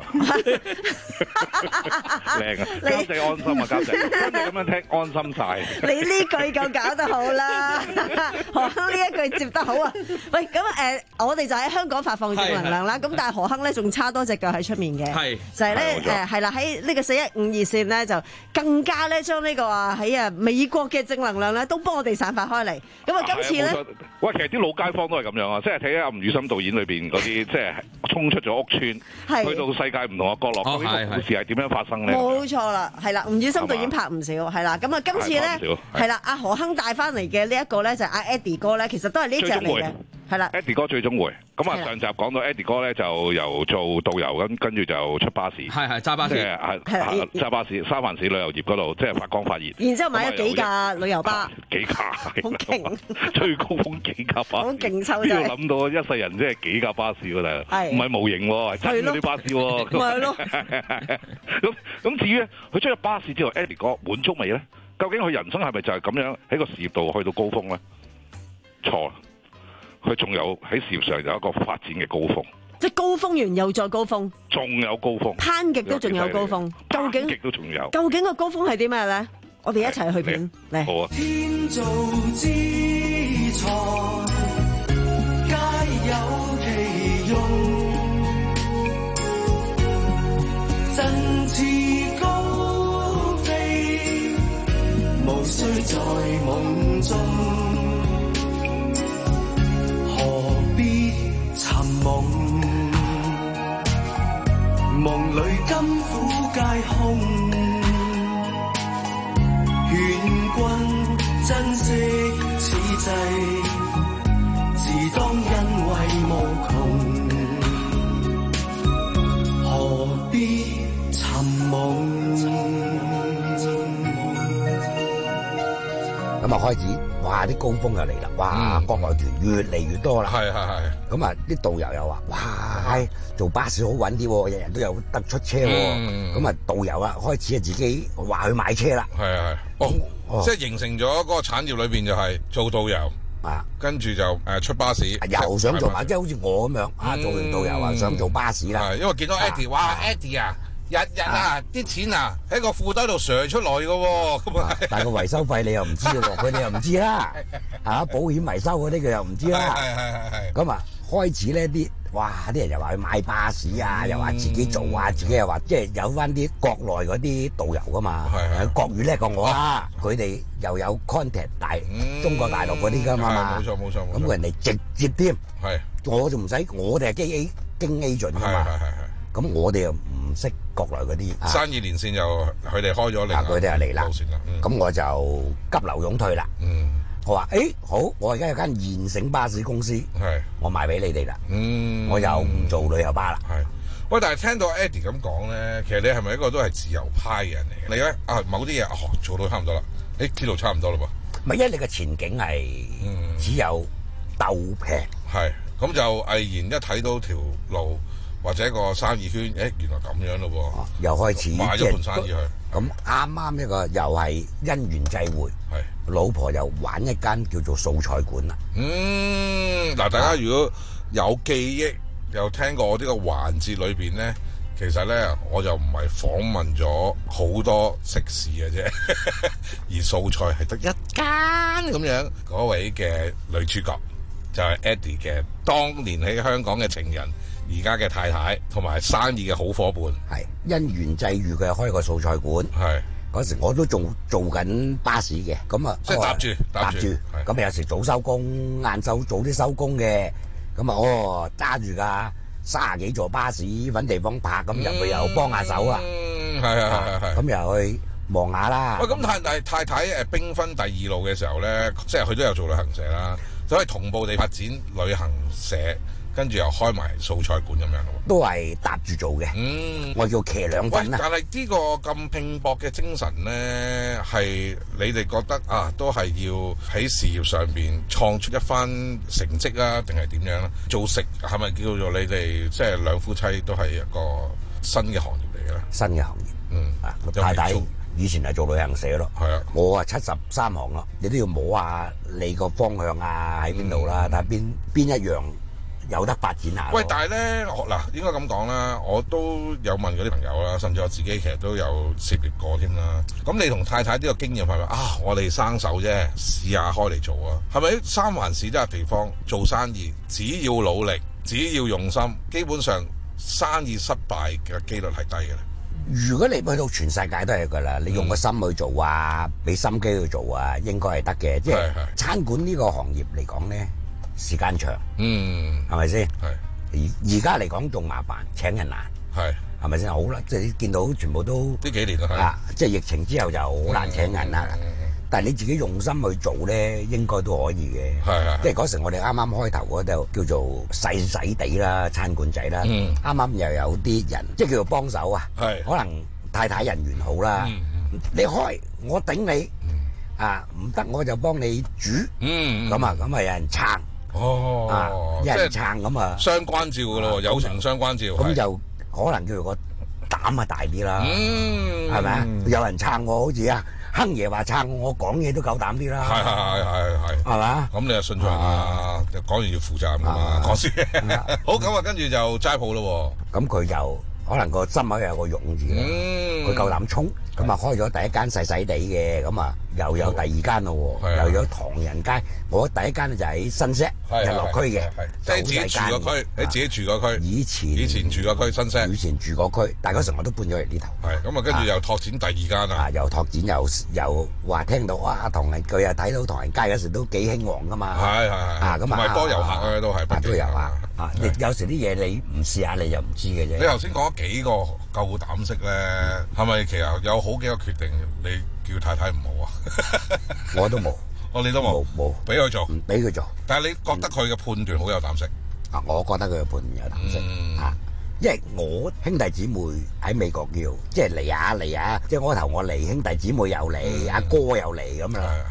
靚啊！監製安心啊，監製，監製咁樣聽安心晒。 你呢句夠搞得好啦，何亨呢一句接得好啊！喂，咁誒，我哋就喺香港發放正能量啦。咁但係何亨咧仲差多隻腳喺出面嘅，就係咧誒係啦，喺呢個四一五二線咧就更加咧將呢個啊喺啊美國嘅正能量咧都幫我哋散發開嚟。咁啊今次咧， 喂，其實啲老街坊都係咁樣啊，即係睇下吳宇森導演裏邊嗰啲，即係衝出咗屋邨，去到世界唔同嘅角落，究竟個故事係點樣發生咧？ 冇錯啦，係啦，吳宇森導演拍唔少，係啦。咁啊今次咧係啦，阿何亨帶翻嚟嘅呢一個咧就係阿 Eddie 哥咧，其實都係呢隻嚟嘅。係啦 ，Eddie 哥最終回，咁啊上集講到 Eddie 哥咧就由做導遊咁，跟住就出巴士， 係係揸巴士， 係係揸巴士，三藩市旅遊業嗰度即係發光發熱。 然之後買咗幾架旅遊巴， 幾架， 好勁， 最高峰幾架巴士， 好勁抽真係。 邊度諗到一世人即係幾架巴士㗎啦？唔係模型喎，係真嗰啲巴士喎。 係咯。 咁咁至於咧，佢出咗巴士之後 ，Eddie 哥滿足未咧？究竟佢人生係咪就係咁樣喺個事業度去到高峰咧？錯。佢仲有喺事業上有一個發展嘅高峰， 即係高峰完又再高峰， 仲有高峰， 攀極都仲有高峰，究竟極都仲有， 究竟個高峰係啲咩咧？我哋一齊去片嚟。 好啊！ 天造之材，皆有其用，振翅高飛，無需在夢中。何必尋夢？夢裏甘苦皆空。勸君珍惜此際，自當因為無窮。何必尋夢？ 啊開始，哇啲高峰又嚟啦，哇國內團越嚟越多啦。 係係係。 咁啊啲導遊又話：哇，做巴士好穩啲喎，日日都有得出車喎。咁啊導遊啊開始啊自己話去買車啦。 係係。哦，哦即係形成咗嗰個產業裏邊就係做導遊。 啊， 跟住就誒出巴士， 又想做埋，即係好似我咁樣啊，做完導遊啊，想做巴士啦。 係，因為見到 Eddie，哇 Eddie 啊，日日啊啲錢啊喺個褲袋度瀡出來嘅喎，咁啊， 但係個維修費你又唔知嘅喎，佢哋又唔知啦，嚇保險維修嗰啲佢又唔知啦。 係係係係。 咁啊，開始咧啲。哇！啲人又話去買巴士啊，又話自己做啊，自己又話即係有翻啲國內嗰啲導遊噶嘛，國語叻過我啦，佢哋又有 contact 大中國大陸嗰啲噶嘛， 冇錯冇錯。 咁人哋直接添，我就唔使，我哋係經 A 經 agent 噶嘛，咁我哋又唔識國內嗰啲生意連線又佢哋開咗嚟， 佢哋又嚟啦，咁我就急流勇退啦。我話：誒好，我而家有間現成巴士公司， 係我賣俾你哋啦。 嗯， 我又唔做旅遊巴啦。 係，喂，但係聽到 Eddie 咁講咧，其實你係咪一個都係自由派嘅人嚟嘅？你咧啊，某啲嘢哦做到差唔多啦，誒知道差唔多啦噃。 唔係，因為你嘅前景係只有鬥平。 係，咁就毅然一睇到條路或者個生意圈，誒原來咁樣咯喎， 又開始買咗盤生意去。 咁啱啱一個又係因緣際會，係老婆又玩一間叫做素菜館啦。 嗯，嗱，大家如果有記憶，又聽過我呢個環節裏邊咧，其實咧我就唔係訪問咗好多食肆嘅啫，而素菜係得一間咁樣。嗰位嘅女主角就係 Eddie 嘅當年喺香港嘅情人。而家嘅太太同埋生意嘅好夥伴， 係因緣際遇佢開個素菜館， 係嗰時我都仲做緊巴士嘅，咁啊即係搭住搭住， 咁有時早收工，晏晝早啲收工嘅，咁啊哦揸住架三十幾座巴士揾地方泊，咁入去又幫下手啊， 係係係係， 咁又去望下啦。 喂，咁太太太太誒兵分第二路嘅時候咧，即係佢都有做旅行社啦，就可以同步地發展旅行社。跟住又開埋素菜館咁樣咯， 都係搭住做嘅。嗯，我叫騎兩份啦。 但係呢個咁拼搏嘅精神咧，係你哋覺得啊，都係要喺事業上邊創出一番成績啊，定係點樣咧？做食係咪叫做你哋即係兩夫妻都係一個新嘅行業嚟嘅咧？ 新嘅行業，嗯啊，太太以前係做旅行社咯，係啊，我啊七十三行咯，你都要摸下你個方向啊喺邊度啦，睇下邊邊一樣。有得發展下。 喂，但係咧，嗱應該咁講啦，我都有問嗰啲朋友啦，甚至我自己其實都有涉獵過添啦。咁你同太太呢個經驗係咪啊？我哋生手啫，試下開嚟做啊？係咪三藩市呢個地方做生意，只要努力，只要用心，基本上生意失敗嘅機率係低嘅咧？ 如果你去到全世界都係㗎啦，你用個心去做啊，俾心機去做啊，應該係得嘅。即係餐館呢個行業嚟講咧。時間長，嗯，係咪先？係而而家嚟講仲麻煩，請人難，係係咪先？好啦，即係見到全部都呢幾年啦， 啊，即係疫情之後就好難請人啦。嗯嗯嗯、但係你自己用心去做咧，應該都可以嘅。係係，即係嗰時我哋啱啱開頭嗰度叫做細細地啦，餐館仔啦，啱啱、嗯、又有啲人即係叫做幫手啊，係可能太太人緣好啦，嗯嗯、你開我頂你，啊唔得我就幫你煮，嗯，咁啊咁啊有人撐。 哦， 一人撐咁啊， 雙關照噶咯，友情雙關照， 咁就可能叫做個膽啊大啲啦，係咪啊？有人撐我，好似啊亨爺話撐我，我講嘢都夠膽啲啦， 係係係係，係嘛？咁你就信咗人啦，講完要負責任噶嘛，講先。好，咁啊，跟住就齋鋪咯， 咁佢就可能個心口有個勇字啦，佢夠膽衝，咁啊開咗第一間細細地嘅，咁啊。又有第二間咯喎，又有唐人街。我第一間咧就喺新石日落區嘅， 即係自己住個區，你自己住個區。以前以前住個區新石， 以前住個區，但係嗰時我都搬咗嚟呢頭。 係咁啊，跟住又拓展第二間啊， 又拓展又又話聽到哇，唐人佢又睇到唐人街嗰時都幾興旺噶嘛。係係係啊，咁啊多遊客咧都係， 都有啊。啊，有時啲嘢你唔試下你就唔知嘅啫。 你頭先講咗幾個夠膽識咧，係咪其實有好幾個決定你叫太太唔好啊？ 我都冇， 哦，你都冇， 冇， 俾佢做， 唔俾佢做。 但係你覺得佢嘅判斷好有膽識？ 啊，我覺得佢嘅判斷有膽識啊，因為我兄弟姊妹喺美國叫，即係嚟啊嚟啊，即係我頭我嚟，兄弟姊妹又嚟，阿哥又嚟咁啦。係係。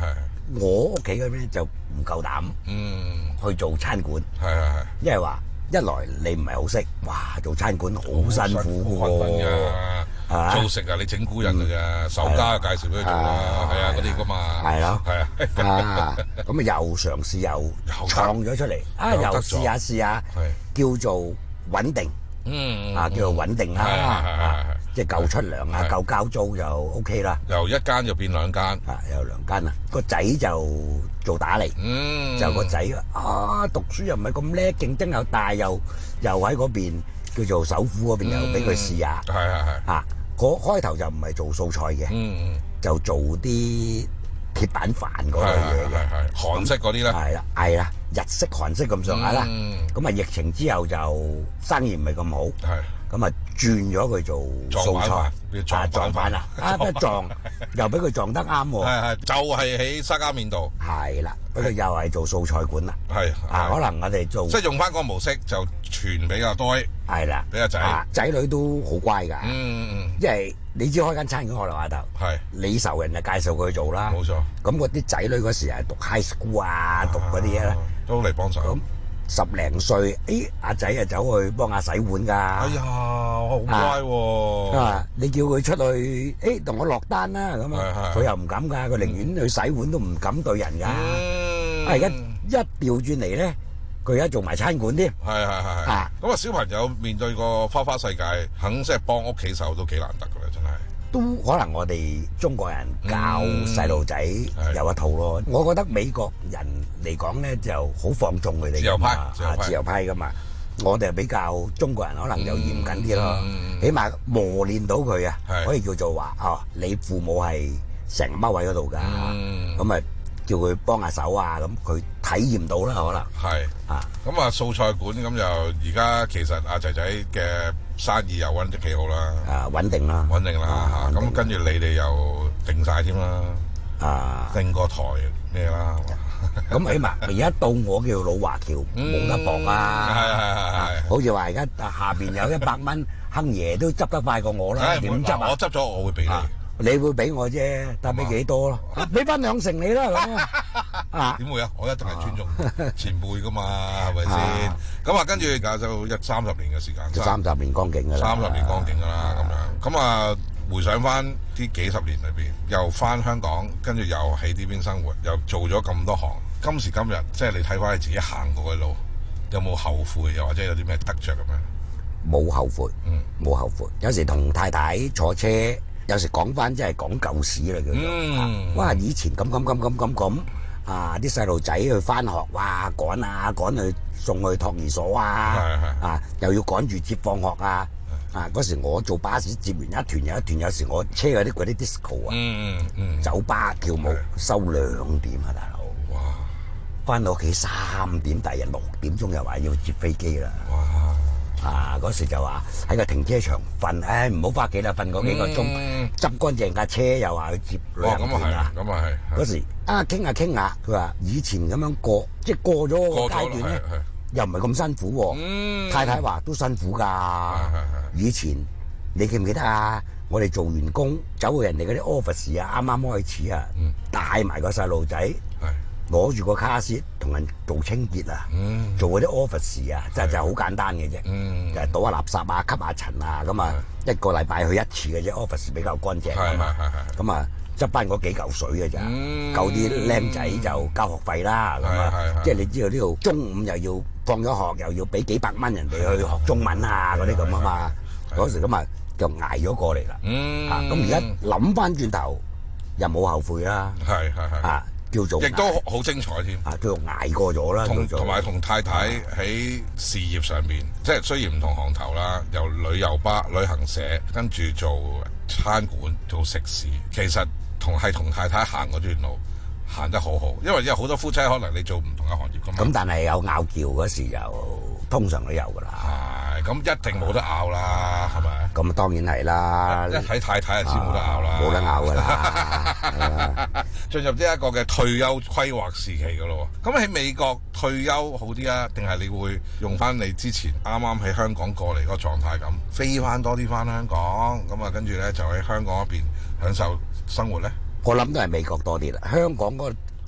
我屋企嗰邊就唔夠膽，嗯，去做餐館， 係係係， 因為話一來你唔係好識，哇，做餐館好辛苦嘅喎， 做食啊，你整蠱人㗎咋，手家介紹俾佢做啦，係啊，嗰啲㗎嘛， 係咯， 係啊，咁啊又嘗試又創咗出嚟，啊又試下試下，叫做穩定，嗯，啊叫做穩定啦。即係夠出糧啊，夠交租就 O K 啦。 由一間就變兩間， 啊，由兩間啦。個仔就做打嚟，嗯，就個仔啊，讀書又唔係咁叻，競爭又大，又又喺嗰邊叫做首府嗰邊又俾佢試下，係係係。啊，嗰開頭就唔係做素菜嘅，嗯，就做啲鐵板飯嗰類嘢嘅，係韓式嗰啲咧， 係啦係啦，日式韓式咁上下啦。咁啊，疫情之後就生意唔係咁好，係。咁啊，轉咗佢做素菜，啊撞飯啦，啊一撞又俾佢撞得啱喎， 係係就係喺沙家面度， 係啦，不過又係做素菜館啦， 係啊，可能我哋做即係用翻個模式就傳比較多， 係啦， 俾阿仔仔女都好乖㗎，嗯嗯，因為你知開間餐館可能話頭，係你仇人就介紹佢做啦，冇錯，咁嗰啲仔女嗰時係讀 high school 啊，讀嗰啲嘢咧， 都嚟幫手。 十零歲，誒阿仔啊走去幫阿洗碗㗎。 哎呀，好乖喎！ 啊，你叫佢出去，誒同我落單啦咁啊，佢又唔敢㗎，佢寧願去洗碗都唔敢對人㗎。啊，而家一調轉嚟咧，佢而家做埋餐館添。 係係係。啊，咁啊小朋友面對個花花世界，肯即係幫屋企手都幾難得㗎啦，真係。 都可能我哋中國人教細路仔有一套咯，我覺得美國人嚟講咧就好放縱佢哋， 自由派， 啊自由派噶嘛，我哋係比較中國人可能就嚴謹啲咯，起碼磨練到佢啊，可以叫做話哦，你父母係成日踎喺嗰度噶，咁啊叫佢幫下手啊，咁佢體驗到啦可能係啊，咁啊素菜館咁就而家其實阿仔仔嘅生意又穩得幾好啦， 啊穩定啦， 穩定啦嚇，咁跟住你哋又定晒添啦，啊定個台咩啦， 咁起碼而家到我叫老華僑冇得搏啊，係係係係，好似話而家下邊有一百蚊，亨爺都執得快過我啦，點執啊？ 我執咗我會俾你。 你會俾我啫，但係俾幾多咯？俾翻兩成你啦咁啊！點會啊？我一定係尊重前輩噶嘛，係咪先？咁啊，跟住就一三十年嘅時間， 三十年光景噶啦， 三十年光景噶啦，咁樣。咁啊，回想翻呢幾十年裏邊，又翻香港，跟住又喺呢邊生活，又做咗咁多行。今時今日，即係你睇翻你自己行過嘅路，有冇後悔？又或者有啲咩得着咁樣？ 冇後悔，嗯，冇後悔。有時同太太坐車。有時講翻即係講舊史啦，叫做、嗯、哇！以前咁咁咁咁咁咁啊！啲細路仔去翻學，哇趕啊趕去送去托兒所啊，啊又要趕住接放學啊！啊嗰時我做巴士接完一團又一團，有時我車嗰啲嗰啲 disco 啊，嗯嗯、酒吧跳舞收兩點啊，大佬！哇！翻到屋企三點，第日六點鐘又話要接飛機啦！哇！啊！嗰時就話喺個停車場瞓，唉唔好翻屋企啦，瞓嗰幾個鐘，執乾淨架車又話去接旅行團啊！ 咁啊係， 嗰時啊傾下傾下，佢話以前咁樣過，即係過咗個階段咧，又唔係咁辛苦喎。嗯、太太話都辛苦㗎。以前你記唔記得啊？我哋做完工走去人哋嗰啲 office 啊，啱啱開始啊，嗯、帶埋個細路仔。攞住個卡士同人做清潔啊，嗯、做嗰啲 office 啊，就就好簡單嘅啫，嗯、就係倒下垃圾啊、吸下塵啊，咁啊一個禮拜去一次嘅啫 ，office 比較乾淨啊嘛，咁啊執翻嗰幾嚿水嘅咋，嗯、夠啲僆仔就交學費啦，咁啊，即係你知道呢度中午又要放咗學，又要俾幾百蚊人哋去學中文啊嗰啲咁啊嘛，嗰時咁啊就捱咗過嚟啦，嗯、啊咁而家諗翻轉頭又冇後悔啦，係係係啊。叫做亦都好精彩添， 啊叫做捱過咗啦， 同同埋同太太喺事業上面，即係雖然唔同行頭啦，由旅遊巴、旅行社跟住做餐館、做食肆，其實同係同太太行嗰段路行得好好，因為有好多夫妻可能你做唔同嘅行業㗎嘛。 咁但係有拗撬嗰時又通常都有㗎啦。 係，咁一定冇得拗啦，係咪？ 咁當然係啦。 一睇太太就知冇得拗啦。 冇得拗㗎啦。 進入呢一個嘅退休規劃時期㗎咯。咁喺美國退休好啲啊，定係你會用翻你之前啱啱喺香港過嚟嗰個狀態咁，飛翻多啲翻香港，咁啊跟住咧就喺香港嗰邊享受生活咧？ 我諗都係美國多啲啦，香港嗰個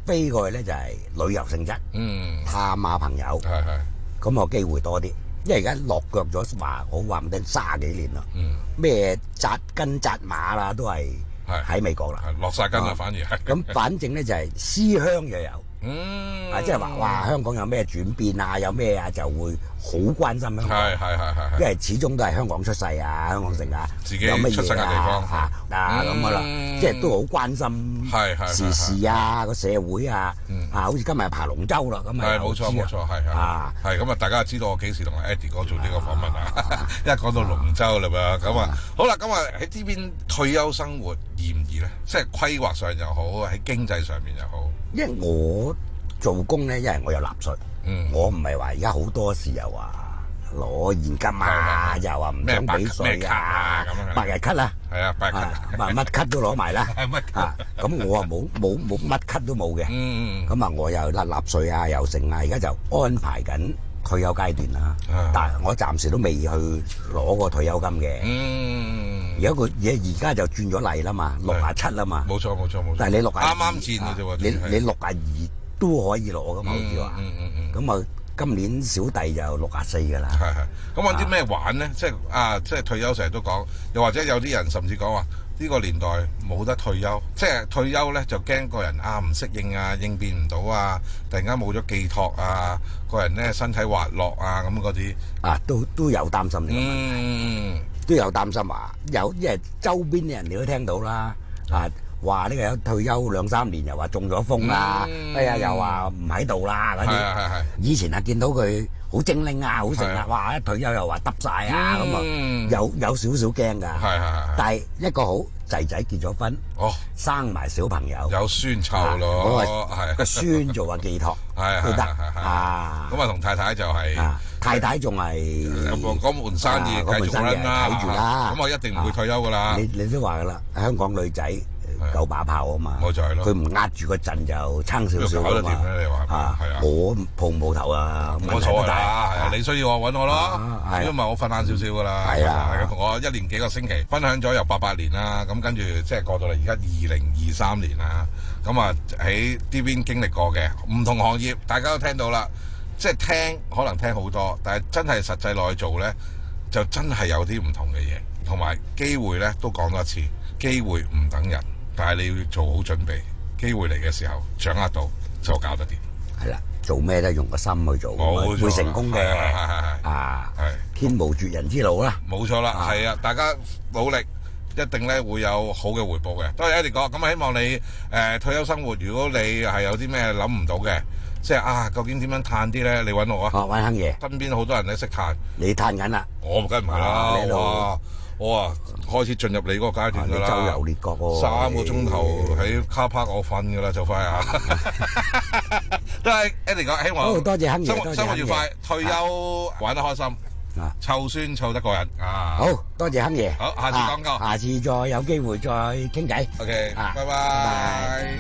飛過去咧就係旅遊性質，嗯，探下朋友，係係，咁我機會多啲。因為而家落腳咗話，我話唔定卅幾年啦，咩扎根扎馬啦，都係喺美國啦， 落晒根啦，反而係。 咁反正咧就係思鄉又有，嗯，啊即係話哇香港有咩轉變啊，有咩啊就會好關心香港，係係係係，因為始終都係香港出世啊，香港城啊， 自己有乜嘢啊啊咁噶啦，即係都好關心時事啊個社會啊，啊好似今日爬龍舟啦，咁啊係冇錯冇錯係啊係咁啊，大家知道我幾時同阿 Eddie 哥做呢個訪問啊？一講到龍舟啦嘛，咁啊好啦，咁啊喺呢邊退休生活易唔易咧？即係規劃上又好，喺經濟上面又好。 因為我做工咧，因為我有納稅，嗯、我唔係話而家好多時又話攞現金啊，又話唔想俾稅啊，百日咳啦，係啊，百日咳，乜咳都攞埋啦，啊，咁我啊冇冇冇乜咳都冇嘅，咁啊我又納納稅啊，又剩啊，而家就安排緊退休階段啦，但係我暫時都未去攞個退休金嘅。而家個嘢而家就轉咗例啦嘛，六廿七啦嘛。 冇錯冇錯冇錯。 但係你六廿啱啱轉嘅啫喎。 你你六廿二都可以攞噶嘛？好似話。咁啊，今年小弟就六廿四㗎啦。 係係。咁揾啲咩玩咧？即係啊，即係退休成日都講，又或者有啲人甚至講話呢個年代冇得退休，即係退休咧就驚個人啊唔適應啊，應變唔到啊，突然間冇咗寄託啊，個人咧身體滑落啊咁嗰啲啊，都都有擔心呢個問題。嗯。都有擔心話，有因為周邊啲人你都聽到啦，啊話呢個有退休兩三年又話中咗風啦，嗯、哎呀又話唔喺度啦嗰啲。以前啊見到佢好精靈啊，好成啊，哇一退休又話耷晒啊咁啊，有有少少驚㗎。但係一個好仔仔結咗婚，哦、生埋小朋友， 有孫湊咯， 係個孫做下寄託，都得啊。 咁啊同太太就係、是。 太太仲係嗰門生意繼續揾啦， 睇住啦。 咁我一定唔會退休噶啦。 你你都話噶啦，香港女仔夠把炮啊嘛。 冇就係咯。 佢唔壓住個陣就撐少少啊嘛。 搞得掂咧？你話係啊？ 我抱冇頭啊， 冇錯啦。係啊，你需要我揾我咯。因為我瞓晏少少噶啦。係啊。我一年幾個星期分享咗由八八年啦，咁跟住即係過到嚟而家二零二三年啦。咁啊喺呢邊經歷過嘅唔同行業，大家都聽到啦。即係聽可能聽好多，但係真係實際落去做呢，就真係有啲唔同嘅嘢，同埋機會呢都講多一次，機會唔等人，但係你要做好準備，機會嚟嘅時候掌握到就搞得掂。 係啦，做咩都用個心去做，會成功嘅。係係係啊，係天無絕人之路啦。 冇錯啦，係啊，大家努力一定呢會有好嘅回報嘅。多謝 Eddie 哥，咁希望你誒、呃、退休生活，如果你係有啲咩諗唔到嘅。即係啊，究竟點樣嘆啲咧？你揾我啊！ 哦，揾坑爺。 身邊好多人都識嘆。 你嘆緊啦？ 我梗係唔係啦！哇，我啊開始進入你嗰個階段㗎啦。 周遊列國喎。 三個鐘頭喺卡帕我瞓㗎啦，就快啊！都係 Eddie 講，希望好多謝坑爺， 生活生活愉快，退休玩得開心，湊孫湊得過癮啊！ 好多謝坑爺。 好，下次講過。 下次再有機會再傾偈。 OK，拜拜。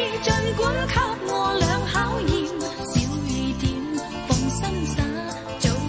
盡管給我兩考驗，小雨點放心灑。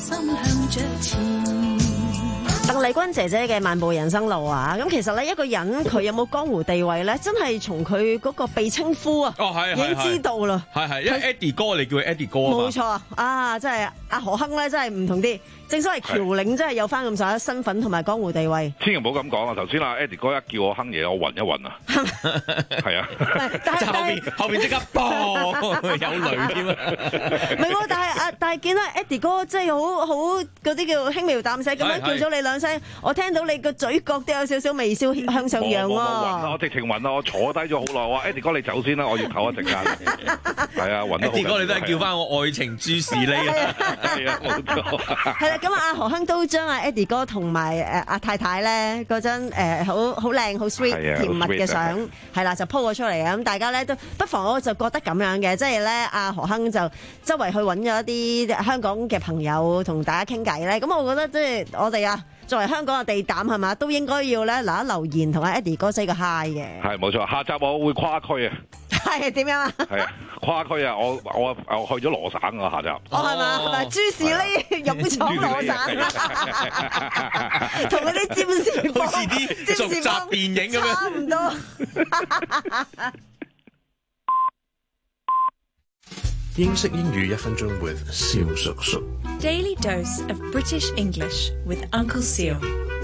心向着前。 鄧麗君姐姐嘅漫步人生路啊，咁其實咧一個人佢有冇江湖地位咧，真係從佢嗰個被稱呼啊， 哦係， 已經知道啦。 係係，因為 Eddie 哥你叫佢 Eddie 哥啊嘛。 冇錯啊，真係阿何亨咧，真係唔同啲。正所謂橋領真係有翻咁上下身份同埋江湖地位。 千祈唔好咁講啊！頭先阿 Eddie 哥一叫我亨爺，我暈一暈啊！係啊， 但係後面後面即刻嘣有雷添啊！ 唔係喎，但係啊，但係見到 Eddie 哥真係好好嗰啲叫輕描淡寫咁樣叫咗你兩聲，我聽到你個嘴角都有少少微笑向上揚喎。 我我直情暈啊！我坐低咗好耐，我話 Eddie 哥你走先啦，我要唞一陣間。係啊，暈得好。Eddie 哥你都係叫翻我愛情朱士呢啊！係啊，冇錯。係啦。 咁啊，阿何亨都將阿 Eddie 哥同埋誒阿太太咧嗰張誒好好靚好 sweet 甜蜜嘅相係啦，就 po 咗出嚟啊！咁大家咧都不妨我就覺得咁樣嘅，即係咧阿何亨就周圍去揾咗一啲香港嘅朋友同大家傾偈咧。咁我覺得即係我哋啊，作為香港嘅地膽係嘛，都應該要咧嗱留言同阿 Eddie 哥 say 個 hi 嘅。係冇錯，下集我會跨區啊！係點樣啊？係啊，跨區啊！我我我去咗羅省啊，下集。哦，係嘛？係咪朱士呢？勇闖羅省啊！同嗰啲占士邦、 好似啲續集電影咁樣。 差唔多。 英式英語一分鐘 with 蕭叔叔。 Daily dose of British English with Uncle Seal。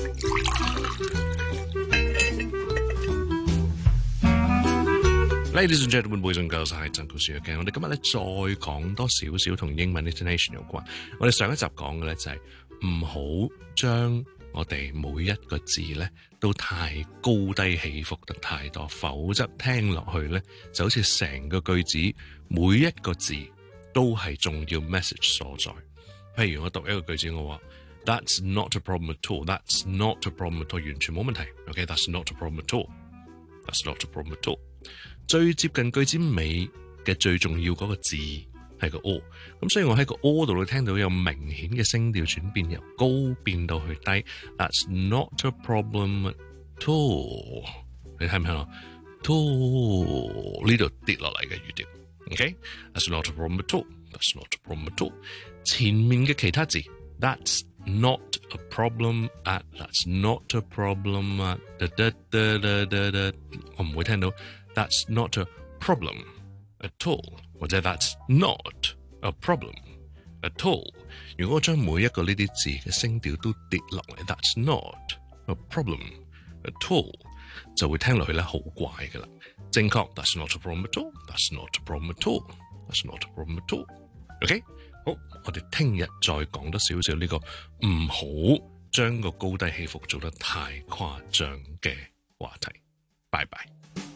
Ladies and gentlemen, boys and girls，係陳故事嘅。我哋今日咧再講多少少同英文 intonation 有關。我哋上一集講嘅咧就係唔好將我哋每一個字咧都太高低起伏得太多，否則聽落去咧就好似成個句子每一個字都係重要 message 所在。譬如我讀一個句子，我話 That's not a problem at all. That's not a problem at all. 完全冇問題。OK, that's not a problem at all. That's not a problem at all.最接近句子尾嘅最重要嗰個字係個 O， 咁所以我喺個 O 度會聽到有明顯嘅聲調轉變，由高變到去低。That's not a problem at all。你聽唔聽啊 ？To 呢度跌落嚟嘅語調 ，OK？That's not a problem at all。That's not a problem at all。前面嘅其他字 ，That's not a problem at。That's not a problem at。得得得得得得，我唔會聽到。That's not a problem at all， 或者 That's not a problem at all。如果我將每一個呢啲字嘅聲調都跌落嚟 ，That's not a problem at all， 就會聽落去咧好怪㗎啦。正確 ，That's not a problem at all。That's not a problem at all。That's not a problem at all。OK， 好，我哋聽日再講多少少呢個唔好將個高低起伏做得太誇張嘅話題。拜拜。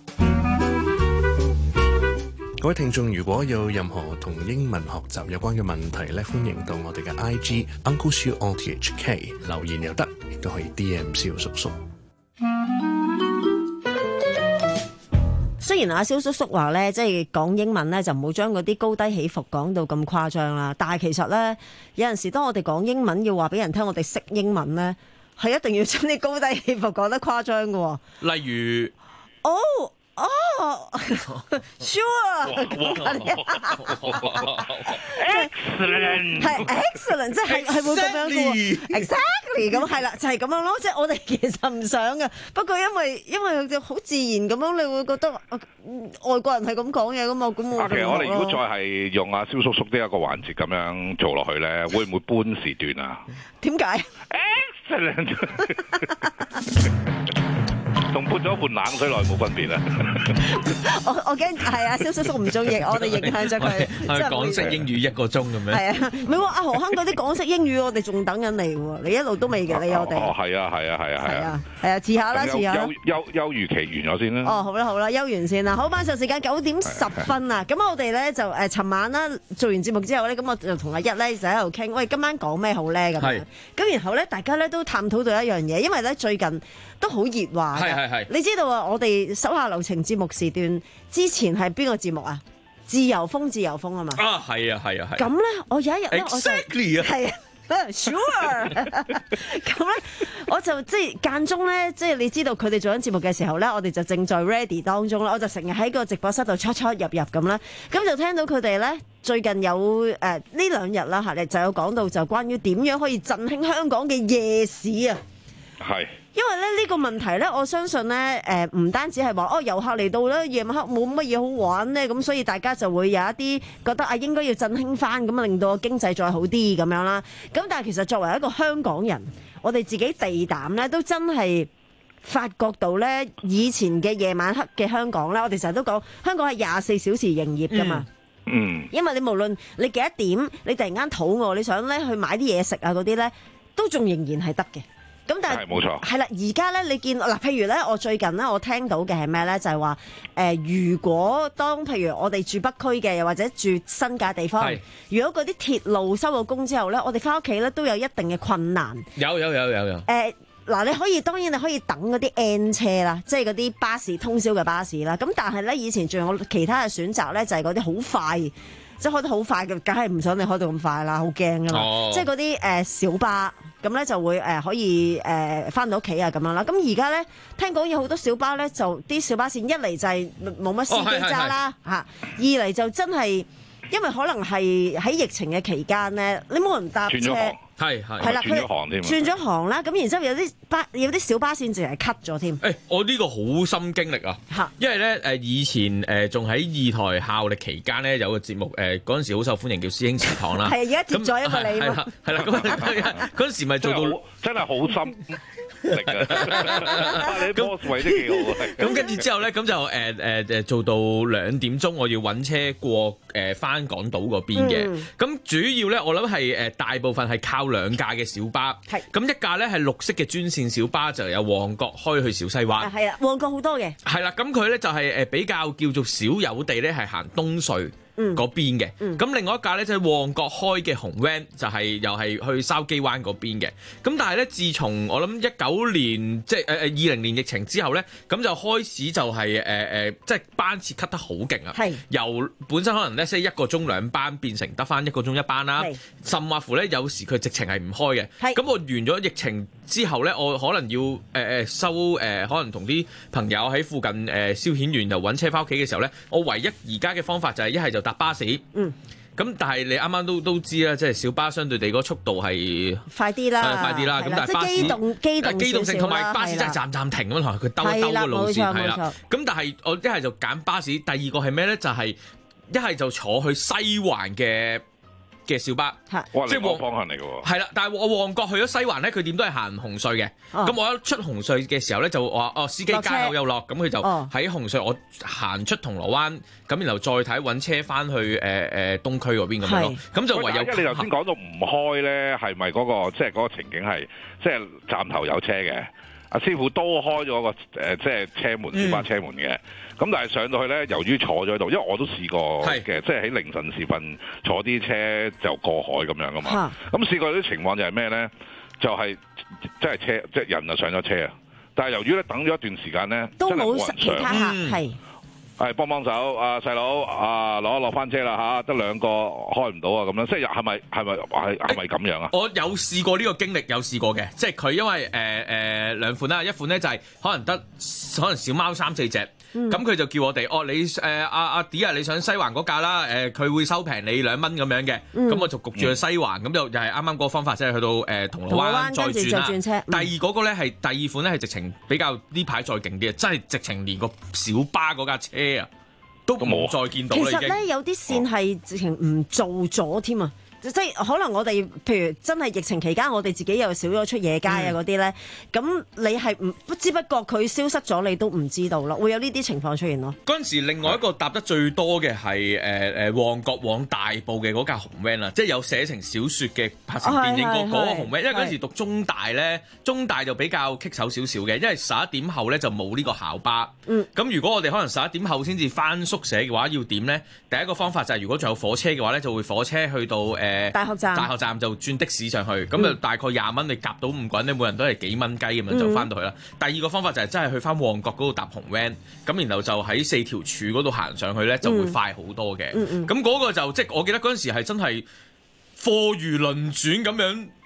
各位聽眾，如果有任何同英文學習有關嘅問題咧，歡迎到我哋嘅 I G Uncle Siu R T H K 留言又得，亦都可以 D M 蕭叔叔。 雖然阿蕭叔叔話咧，即係講英文咧就唔好將嗰啲高低起伏講到咁誇張啦，但係其實咧有陣時當我哋講英文要話俾人聽我哋識英文咧，係一定要將啲高低起伏講得誇張嘅。例如，哦。哦 ，sure， excellent， 係 excellent， 即係係會咁樣嘅 exactly 咁係啦，就係咁樣咯。即係我哋其實唔想嘅，不過因為因為就好自然咁樣，你會覺得外國人係咁講嘢噶嘛，咁我。其實我哋如果再係用阿蕭叔叔呢一個環節咁樣做落去咧，會唔會搬時段啊？點解 ？excellent。同潑咗盆冷水落去冇分別啊！我我驚係啊，蕭叔叔唔中意，我哋影響咗佢。係港式英語一個鐘咁樣。係啊，唔係喎，阿何亨嗰啲港式英語我哋仲等緊你喎，你一路都未嘅，你我哋。哦，係啊，係啊，係啊，係啊，係啊，遲下啦，遲下。休休休預期完咗先啦。哦，好啦，好啦，休完先啦。好，晚上時間九點十分啊！咁我哋咧就誒，尋晚啦做完節目之後咧，咁我就同阿一咧就喺度傾，喂，今晚講咩好咧咁。係。咁然後咧，大家咧都探討到一樣嘢，因為咧最近都好熱話。係係係。你知道啊？我哋手下留情節目時段之前係邊個節目啊？自由風，自由風啊嘛。啊，係啊，係啊，係。咁咧，我有一日咧，我就係啊 ，sure。咁咧，我就即係間中咧，即係你知道佢哋做緊節目嘅時候咧，我哋就正在 ready 當中啦。我就成日喺個直播室度出出入入咁啦，咁就聽到佢哋咧最近有誒呢兩日啦嚇，就有講到就關於點樣可以振興香港嘅夜市啊。係。因為咧呢個問題咧，我相信咧誒唔單止係話哦遊客嚟到咧夜晚黑冇乜嘢好玩咧，咁所以大家就會有一啲覺得啊應該要振興翻，咁啊令到個經濟再好啲咁樣啦。咁但係其實作為一個香港人，我哋自己地膽咧都真係發覺到咧以前嘅夜晚黑嘅香港咧，我哋成日都講香港係廿四小時營業㗎嘛。嗯。因為你無論你幾多點，你突然間肚餓，你想咧去買啲嘢食啊嗰啲咧，都仲仍然係得嘅。咁但係冇錯，係啦，而家咧你見嗱，譬如咧，我最近咧我聽到嘅係咩咧？就係話誒，如果當譬如我哋住北區嘅，又或者住新界地方，如果嗰啲鐵路收咗工之後咧，我哋翻屋企咧都有一定嘅困難。有有有有有。誒嗱，你可以當然你可以等嗰啲 N 車啦，即係嗰啲巴士通宵嘅巴士啦。咁但係咧，以前仲有其他嘅選擇咧，就係嗰啲好快，即係開得好快嘅，梗係唔想你開到咁快啦，好驚噶嘛。哦、即係嗰啲誒小巴。咁咧就會誒可以誒翻到屋企啊咁樣啦。咁而家咧聽講有好多小巴咧，就啲小巴線一嚟就係冇乜司機揸啦嚇，二嚟就真係因為可能係喺疫情嘅期間咧，你冇人搭車，係係係啦，轉咗行添，轉咗行啦。咁然之後有啲巴有啲小巴線淨係 cut 咗添。誒，我呢個好深經歷啊！嚇，因為咧誒以前誒仲喺二台效力期間咧有個節目誒嗰陣時好受歡迎叫師兄祠堂啦。係啊，而家接咗一個你嘛。係啦，咁嗰陣時咪做到真係好深。力啊！你 boss 位都幾好啊！咁跟住之後咧，咁就誒誒誒做到兩點鐘，我要揾車過誒翻港島嗰邊嘅。咁、嗯、主要咧，我諗係誒大部分係靠兩架嘅小巴。係咁一架咧係綠色嘅專線小巴，就由旺角開去小西灣。係啊，旺角好多嘅。係啦，咁佢咧就係誒比較叫做少有地咧係行東隧。嗯，嗰邊嘅，咁、嗯、另外一架咧就係旺角開嘅紅 van，就係又係去筲箕灣嗰邊嘅。咁但係咧，自從我諗一九年即係誒誒二零年疫情之後咧，咁就開始就係誒誒，即係班次 cut 得好勁啊！係由本身可能咧即係一個鐘兩班，變成得翻一個鐘一班啦。甚或乎咧，有時佢直情係唔開嘅。係咁，我完咗疫情之後咧，我可能要誒誒、呃、收誒、呃，可能同啲朋友喺附近誒、呃、消遣完又揾車翻屋企嘅時候咧，我唯一而家嘅方法就係一係就搭巴士，嗯，咁但係你啱啱都都知啦，即係小巴相對地嗰速度係快啲啦，快啲啦，咁但係巴士機動機動機動性同埋巴士真係站站停咁同佢兜一兜個路線係啦，咁但係我一係就揀巴士，第二個係咩咧？就係一係就坐去西環嘅嘅小巴，即係旺方向嚟嘅喎。係啦，但係我旺角去咗西環咧，佢點都係行紅隧嘅。咁、哦、我一出紅隧嘅時候咧，就話哦司機加油又落，咁佢就喺紅隧我行出銅鑼灣，咁然後再睇揾車翻去誒誒、呃、東區嗰邊咁樣咯。咁就唯有。因為你頭先講到唔開咧，係咪嗰個即係嗰個情景係即係站頭有車嘅？阿師傅都開咗個誒、呃、即係車門小巴車門嘅。咁、嗯、但係上到去咧，由於坐咗喺度，因為我都試過嘅，即係喺凌晨時分坐啲車就過海咁樣噶嘛。咁試過啲情況就係咩咧？就係即係車即係人就上咗車啊！但係由於咧等咗一段時間咧，都冇其他客係。係幫幫手，啊細佬啊攞落翻車啦嚇，得兩個開唔到啊咁樣，即係係咪係咪係係咪咁樣啊？我有試過呢個經歷，有試過嘅，即係佢因為誒誒、呃、兩款啦，一款咧就係可能得可能小貓三四隻。咁佢、嗯、就叫我哋，哦，你誒阿阿 D 啊，你上西環嗰架啦，誒、呃、佢會收平你兩蚊咁樣嘅，咁、嗯、我就焗住去西環，咁、嗯、就就係啱啱嗰個方法，即、就、係、是、去到誒、呃、銅鑼灣再轉啦。轉車嗯、第二嗰個咧係第二款咧係直情比較呢排再勁啲啊，真係直情連個小巴嗰架車啊都冇再見到。其實咧有啲線係直情唔做咗添啊！即係可能我哋譬如真係疫情期間，我哋自己又少咗出夜街啊嗰啲咧，咁、嗯、你係唔不知不覺佢消失咗，你都唔知道咯，會有呢啲情況出現咯。嗰陣時另外一個搭得最多嘅係誒誒旺角往大埔嘅嗰架紅 van 啦，即係有寫成小説嘅拍成電影嗰嗰個紅 van，因為嗰陣時讀中大咧，中大就比較棘手少少嘅，因為十一點後咧就冇呢個校巴。嗯。咁如果我哋可能十一點後先至翻宿舍嘅話，要點咧？第一個方法就係如果仲有火車嘅話咧，就會火車去到誒。呃大學站，大學站就轉的士上去，咁就、嗯、大概廿蚊，你夾到五個人咧，每人都係幾蚊雞咁樣就翻到去啦。嗯、第二個方法就係真係去翻旺角嗰度搭紅 van，咁然後就喺四條柱嗰度行上去咧，就會快好多嘅。咁嗰、嗯嗯、個就即係我記得嗰陣時係真係貨如輪轉咁樣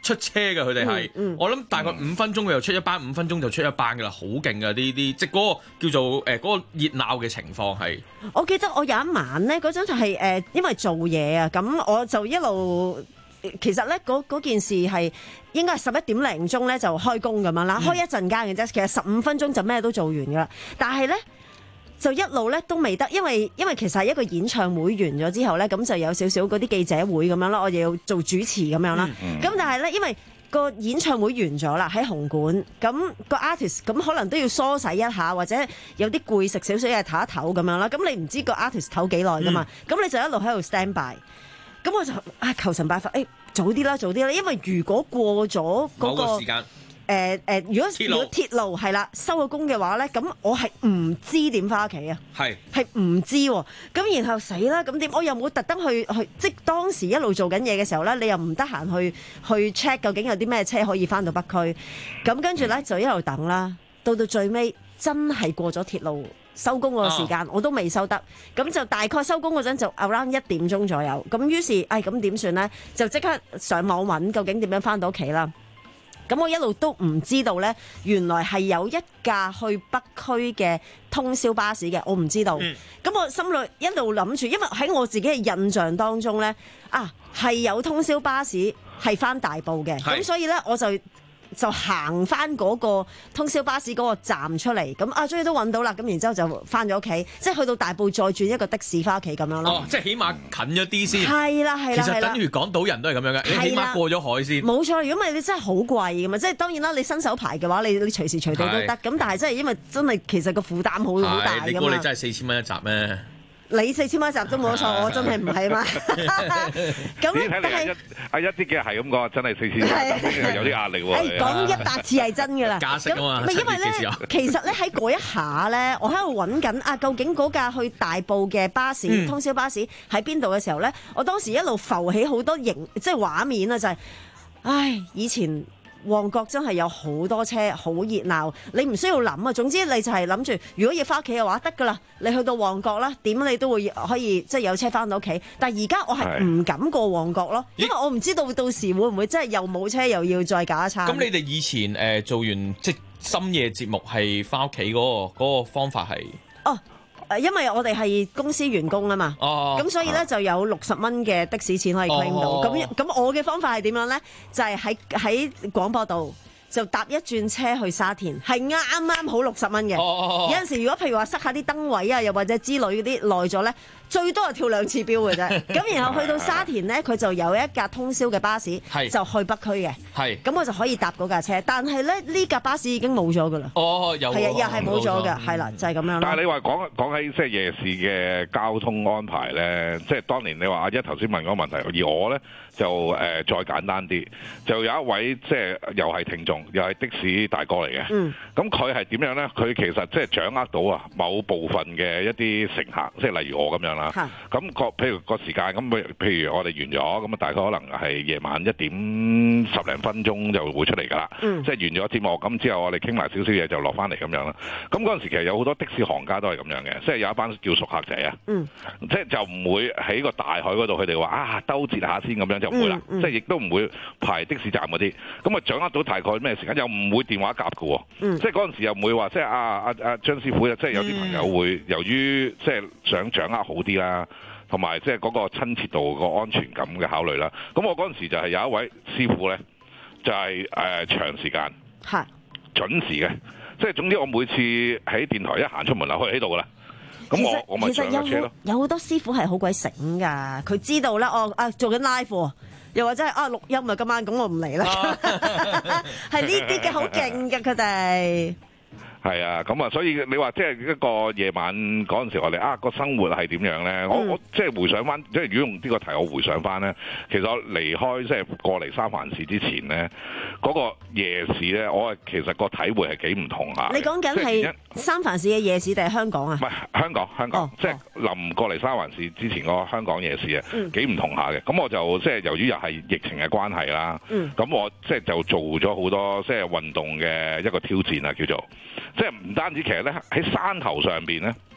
出車嘅，佢哋係，嗯嗯、我諗大概五分鐘佢又出一班，五分鐘就出一班噶啦，好勁噶呢啲，即係嗰個叫做誒嗰、呃嗰個熱鬧嘅情況係。 我記得我有一晚咧，嗰陣就係、是、誒、呃，因為做嘢啊，咁我就一路，其實咧嗰件事係應該係十一點零鐘咧就開工咁樣啦，開一陣間嘅啫，其實十五分鐘就咩都做完噶啦，但係咧。就一路咧都未得，因為因為其實係一個演唱會完咗之後咧，咁就有少少嗰啲記者會咁樣啦，我哋要做主持咁樣啦。咁、嗯嗯、但係咧，因為個演唱會完咗啦，喺紅館，咁、個 artist 咁可能都要梳洗一下，或者有啲攰食少少嘢唞一唞咁樣啦。咁你唔知個 artist 唞幾耐噶嘛？咁、嗯、你就一路喺度 stand by。咁我就啊求神拜佛，誒、欸、早啲啦，早啲啦，因為如果過咗嗰、嗰個時間。 誒、呃、誒、呃，如果如果鐵路係啦收咗工嘅話咧，咁我係唔知點翻屋企啊，係係唔知喎，咁然後死啦，咁點？我又冇特登去去，即係當時一路做緊嘢嘅時候咧，你又唔得閒去去 check 究竟有啲咩車可以翻到北區，咁跟住咧就一路等啦，到到最尾真係過咗鐵路收工嗰個時間，啊、我都未收得，咁就大概收工嗰陣就 around 一點鐘左右，咁於是誒咁點算咧？就即刻上網揾究竟點樣翻到屋企啦。咁我一路都唔知道呢，原來係有一架去北區嘅通宵巴士嘅，我唔知道。咁、嗯、我心裏一路諗住，因為喺我自己嘅印象當中呢，啊係有通宵巴士係返大埔嘅，咁所以呢，我就就行翻嗰個通宵巴士嗰個站出嚟，咁啊終於都揾到啦，咁然之後就翻咗屋企，即係去到大埔再轉一個的士翻屋企咁樣咯。 哦，即係起碼近咗啲先。 係啦係啦，其實等於港島人都係咁樣嘅，你起碼過咗海先。 冇錯，如果唔係你真係好貴噶嘛，即係當然啦，你新手牌嘅話，你你隨時隨地都得，咁但係真係因為真係其實個負擔好好大㗎嘛。 你估你真係四千蚊一集咩？ 你四千蚊一集都冇錯，我真係唔係嘛。咁睇嚟阿一啲嘅係咁講，真係四千蚊，有啲壓力喎。 講一百次係真㗎啦。 加息啊嘛。 因為咧，其實咧喺嗰一下咧，我喺度揾緊啊，究竟嗰架去大埔嘅巴士、嗯、通宵巴士喺邊度嘅時候咧，我當時一路浮起好多形，即係畫面啊，就係、是，唉，以前。旺角真係有好多車，好熱鬧。你唔需要諗啊，總之你就係諗住，如果要翻屋企嘅話，得㗎啦。你去到旺角啦，點你都會可以即係有車翻到屋企。但係而家我係唔敢過旺角咯，因為我唔知道到時會唔會真係又冇車又要再搞一餐。 咁你哋以前誒、呃、做完即深夜節目係翻屋企嗰個嗰個方法係？ 哦。因為我哋係公司員工啊嘛，咁、哦、所以咧、啊、就有六十蚊嘅的士錢可以 claim 到。咁、哦、咁我嘅方法係點樣咧？就係喺喺廣播度就搭一轉車去沙田，係啱啱好六十蚊嘅。有陣時如果譬如話塞下啲燈位啊，又或者之類嗰啲耐咗咧，最多係跳兩次標嘅啫。咁然後去到沙田咧，佢就有一架通宵嘅巴士，就去北區嘅。係，咁我就可以搭嗰架車。但係咧呢架巴士已經冇咗㗎啦。哦，有係啊，又係冇咗嘅，係啦，就係、是、咁樣。 但係你話講講起即係夜市嘅交通安排咧，即係當年你話阿一頭先問嗰個問題，而我咧就誒、呃、再簡單啲，就有一位即係又係聽眾，又係的士大哥嚟嘅。嗯。咁佢係點樣咧？佢其實即係掌握到啊某部分嘅一啲乘客，即係例如我咁樣啦。咁、那個譬如個時間咁，譬如我哋完咗，咁啊大概可能係夜晚一點十零分鐘就會出嚟㗎啦。嗯。即係完咗節目，咁之後我哋傾埋少少嘢就落翻嚟咁樣啦。咁嗰陣時其實有好多的士行家都係咁樣嘅，即係有一班叫熟客仔啊。嗯。即係就唔會喺個大海嗰度，佢哋話啊兜截下先咁樣就唔會啦。嗯嗯、即係亦都唔會排的士站嗰啲。咁啊掌握到大概咩時間，又唔會電話夾㗎喎。嗯。即係嗰陣時又唔會話，即係啊啊啊張師傅，即係有啲朋友會、嗯、由於即係想掌握好啲啦，同埋即係嗰個親切度、個安全感嘅考慮啦。咁我嗰陣時就係有一位師傅咧，就係、是、誒、呃、長時間係準時嘅，即係總之我每次喺電台一行出門口，佢喺度噶啦。咁我我咪上架車咯。 有好多師傅係好鬼醒㗎，佢知道啦。哦啊，做緊 live，又或者係啊錄音啊，今晚咁我唔嚟啦。係呢啲嘅好勁嘅佢哋。 係啊，咁啊，所以你話即係一個夜晚嗰陣時，我哋啊個生活係點樣咧、嗯？我我即係回想翻，即係如果用呢個題，我回想翻咧，其實我離開即係過嚟三藩市之前咧，嗰、那個夜市咧，我其實個體會係幾唔同下。 你講緊係三藩市嘅夜市定係香港啊？ 唔係香港，香港，哦、即係臨過嚟三藩市之前個香港夜市啊，幾、嗯、唔同下嘅。咁我就即係由於又係疫情嘅關係啦，咁、嗯、我即係就做咗好多即係運動嘅一個挑戰啊，叫做。即係唔單止，其實咧喺山頭上邊咧，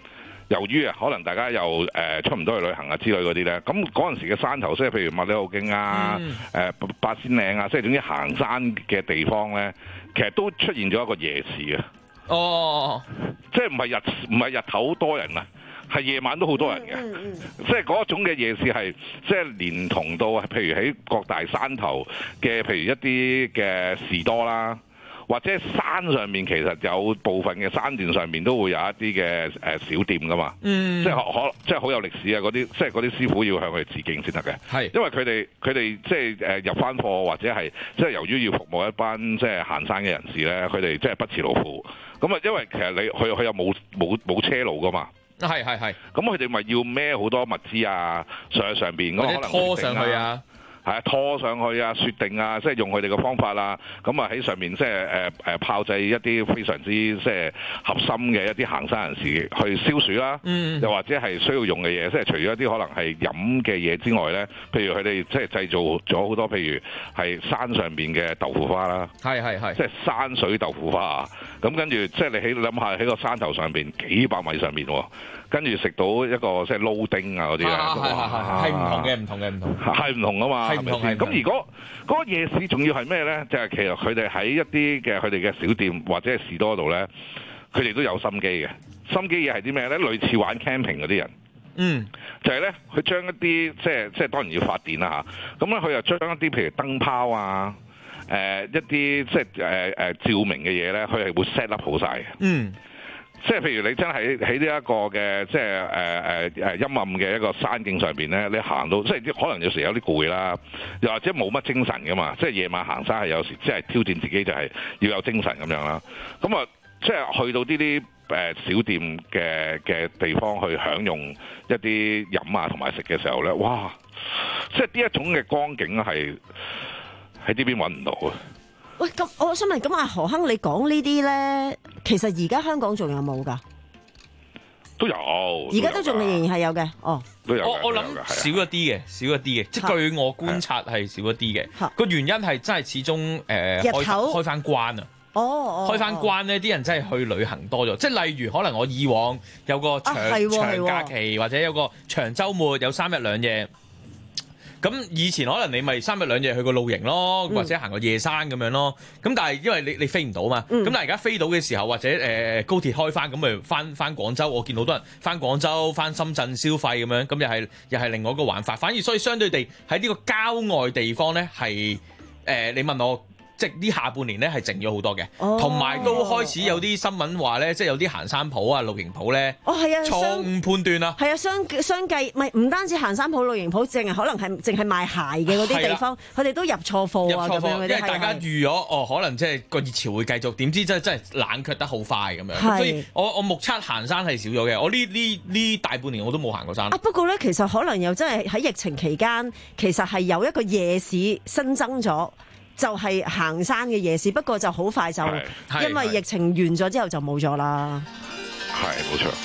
由於啊，可能大家又誒、呃、出唔到去旅行啊之類嗰啲咧，咁嗰陣時嘅山頭，即係譬如麥理浩徑啊、誒、嗯呃、八仙嶺啊，即係總之行山嘅地方咧，其實都出現咗一個夜市啊。 哦， 即係唔係日唔係日頭多人啊，係夜晚都好多人嘅。嗯嗯、即係嗰種嘅夜市係即係連同到譬如喺各大山頭嘅，譬如一啲嘅士多啦。或者山上面其實有部分嘅山段上面都會有一啲嘅誒小店噶嘛，嗯、即係可即係好有歷史啊！嗰啲即係嗰啲師傅要向佢哋致敬先得嘅，係因為佢哋佢哋即係誒入翻貨或者係即係由於要服務一班即係行山嘅人士咧，佢哋即係不辭勞苦。咁啊，因為其實你佢佢又冇冇冇車路噶嘛，係係係。咁佢哋咪要孭好多物資啊上去上邊，咁可能拖上去啊。係啊，拖上去啊，雪定啊，即係用佢哋嘅方法啦。咁啊喺上面即係誒誒炮製一啲非常之即係合心嘅一啲行山人士去消暑啦。嗯。又或者係需要用嘅嘢，即係除咗一啲可能係飲嘅嘢之外咧，譬如佢哋即係製造咗好多，譬如係山上邊嘅豆腐花啦。係係係。即係山水豆腐花啊！咁跟住即係你喺諗下喺個山頭上邊幾百米上面喎。跟住食到一個即係撈丁啊嗰啲咧， 係唔同嘅，唔同嘅，唔同係唔同啊嘛，係咪先？咁如果嗰個夜市仲要係咩咧？就係其實佢哋喺一啲嘅佢哋嘅小店或者係士多度咧，佢哋都有心機嘅。心機嘢係啲咩咧？類似玩 camping 嗰啲人，嗯，就係咧，佢將一啲即係即係當然要發電啦嚇。咁咧佢又將一啲譬如燈泡啊，誒一啲即係誒誒照明嘅嘢咧，佢係會 set up 好晒嘅，嗯。即係譬如你真係喺呢一個嘅即係誒誒誒陰暗嘅一個山徑上邊咧，你行到即係可能有時有啲攰啦，又或者冇乜精神噶嘛。即係夜晚行山係有時即係挑戰自己，就係要有精神咁樣啦。咁啊，即係去到呢啲誒小店嘅嘅地方去享用一啲飲啊同埋食嘅時候咧，哇！即係呢一種嘅光景係喺呢邊揾唔到啊！ 喂，咁我想問，咁阿何亨，你講呢啲咧，其實而家香港仲有冇㗎？ 都有， 而家都仲仍然係有嘅。哦， 都有。 我我諗少一啲嘅，少一啲嘅，即係據我觀察係少一啲嘅。個原因係真係始終誒、呃、開開翻關啊！哦，哦開翻關咧，啲人真係去旅行多咗。即係例如，可能我以往有個長、啊、長假期，或者有個長週末，有三日兩夜。咁以前可能你咪三日兩夜去個露營咯，或者行個夜山咁樣咯。咁但係因為你你飛唔到嘛，咁、嗯、但係而家飛到嘅時候，或者誒、呃、高鐵開翻，咁咪翻翻廣州。我見好多人翻廣州、翻深圳消費咁樣，咁又係又係另外一個玩法。反而所以相對地喺呢個郊外地方咧，係誒、呃、你問我。即係呢下半年咧係靜咗好多嘅，同埋、哦、都開始有啲新聞話咧，即係有啲行山鋪啊、露營鋪咧，哦係啊，錯誤判斷啊，係啊，相相繼唔係唔單止行山鋪、露營鋪，淨係可能係淨係賣鞋嘅嗰啲地方，佢哋、啊、都入錯貨啊咁樣，因為大家預咗哦，可能即係個熱潮會繼續，點知真係真係冷卻得好快咁樣，所以我我目測行山係少咗嘅，我呢呢呢大半年我都冇行過山。啊不過咧，其實可能又真係喺疫情期間，其實係有一個夜市新增咗。就係行山嘅夜市，不過就好快就因為疫情完咗之後就冇咗啦。 係冇錯。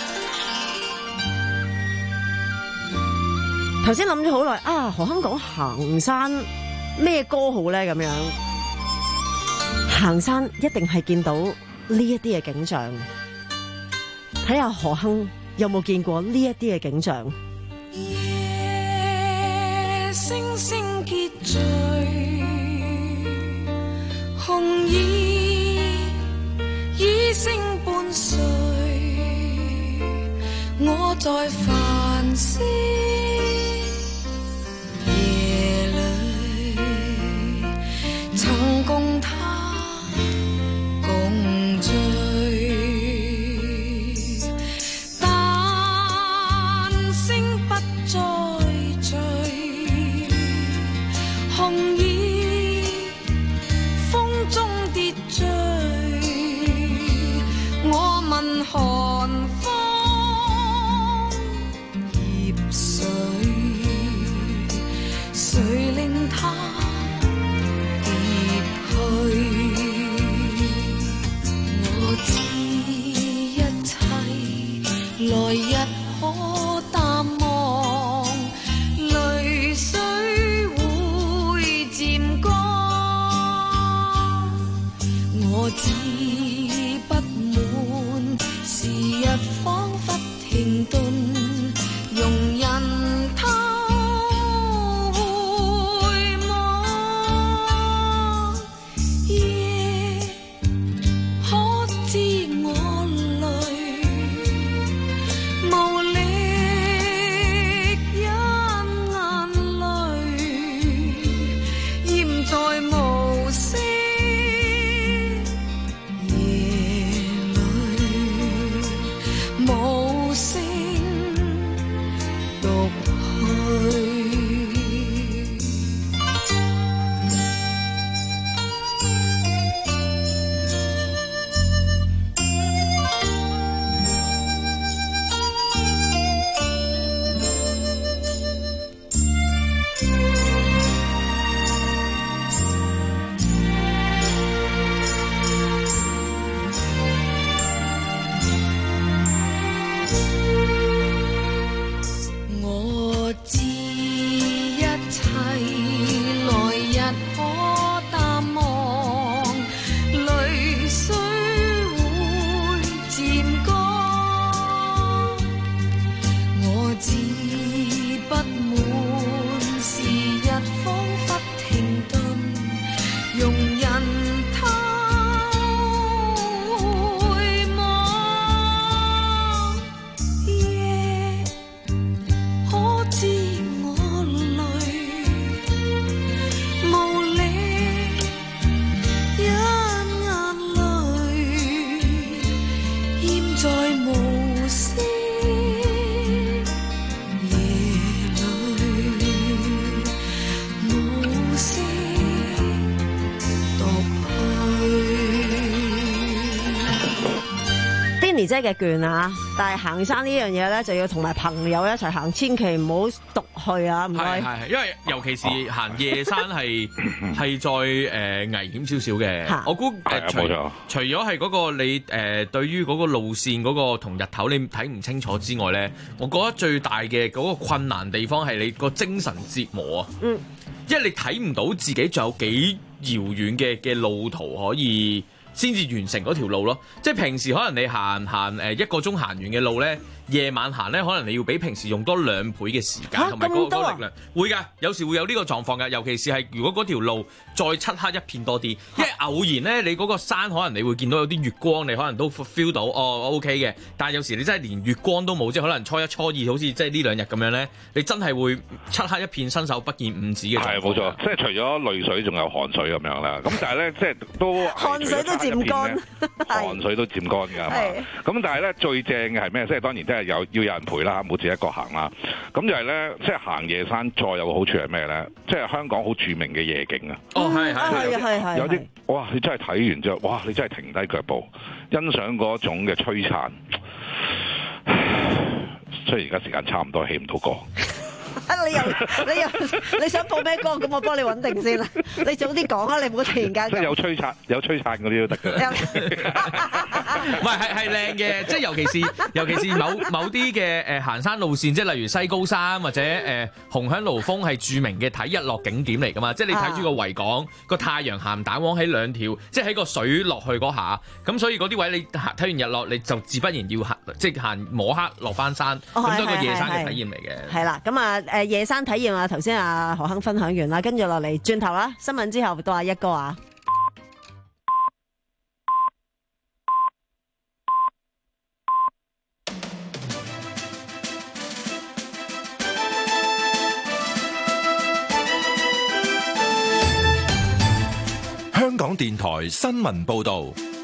頭先諗咗好耐啊，何亨講行山咩歌好咧？咁樣行山一定係見到呢一啲嘅景象。睇下何亨有冇見過呢一啲嘅景象？夜星星結聚。紅衣衣聲伴隨，我在繁星夜裏，曾共他共醉，但星不再聚，紅衣我問寒風葉水，誰令它跌去？我知一切來日可淡忘，淚水會漸乾。我只不滿時日彷彿停 Jenny 姐嘅券啊，但係行山呢樣嘢咧就要同埋朋友一齊行，千祈唔好獨去啊！唔該。 係係，因為尤其是行夜山係係再誒危險少少嘅。我估誒除除咗係嗰個你誒對於嗰個路線嗰個同日頭你睇唔清楚之外咧，我覺得最大嘅嗰個困難地方係你個精神折磨啊！嗯，因為你睇唔到自己仲有幾遙遠嘅嘅路途可以先至完成嗰條路咯。即係平時可能你行行誒一個鐘行完嘅路咧，夜晚行咧可能你要比平時用多兩倍嘅時間同埋嗰個力量。會㗎，有時會有呢個狀況㗎。尤其是係如果嗰條路再漆黑一片多啲，因為偶然咧你嗰個山可能你會見到有啲月光，你可能都 feel 到哦 OK 嘅。但係有時你真係連月光都冇，即係可能初一初二好似即係呢兩日咁樣咧，你真係會漆黑一片，伸手不見五指嘅。係冇錯， 即係除咗淚水，仲有汗水咁樣啦。咁但係咧，即係都汗水都漸乾， 汗水都漸乾㗎嘛。咁但係咧最正嘅係咩？即係當然即係有要有人陪啦，冇自己一個行啦。咁就係咧，即係行夜山再有個好處係咩咧？即係香港好著名嘅夜景啊！ 哦，係係係係， 有啲哇！你真係睇完之後，哇！你真係停低腳步，欣賞嗰種嘅璀璨。雖然而家時間差唔多，起唔到歌。 你又你又你想播咩歌？咁我幫你穩定先啦。你早啲講啊！你唔好突然間。 即係有璀璨、有璀璨嗰啲都得㗎。 唔係係係靚嘅，即係尤其是尤其是某某啲嘅誒行山路線，即係例如西高山或者誒、呃、紅響爐峰係著名嘅睇日落景點嚟㗎嘛。即係你睇住個維港個、啊、太陽鹹蛋黃喺兩條，即係喺個水落去嗰下，咁所以嗰啲位你睇完日落你就自不然要行，即係行摸黑落翻山，咁、哦、都係個夜山嘅體驗嚟嘅。 係啦，咁啊誒夜山體驗啊，頭先阿何鏗分享完啦，跟住落嚟轉頭啦，新聞之後到阿一哥啊。 香港電台新聞報道，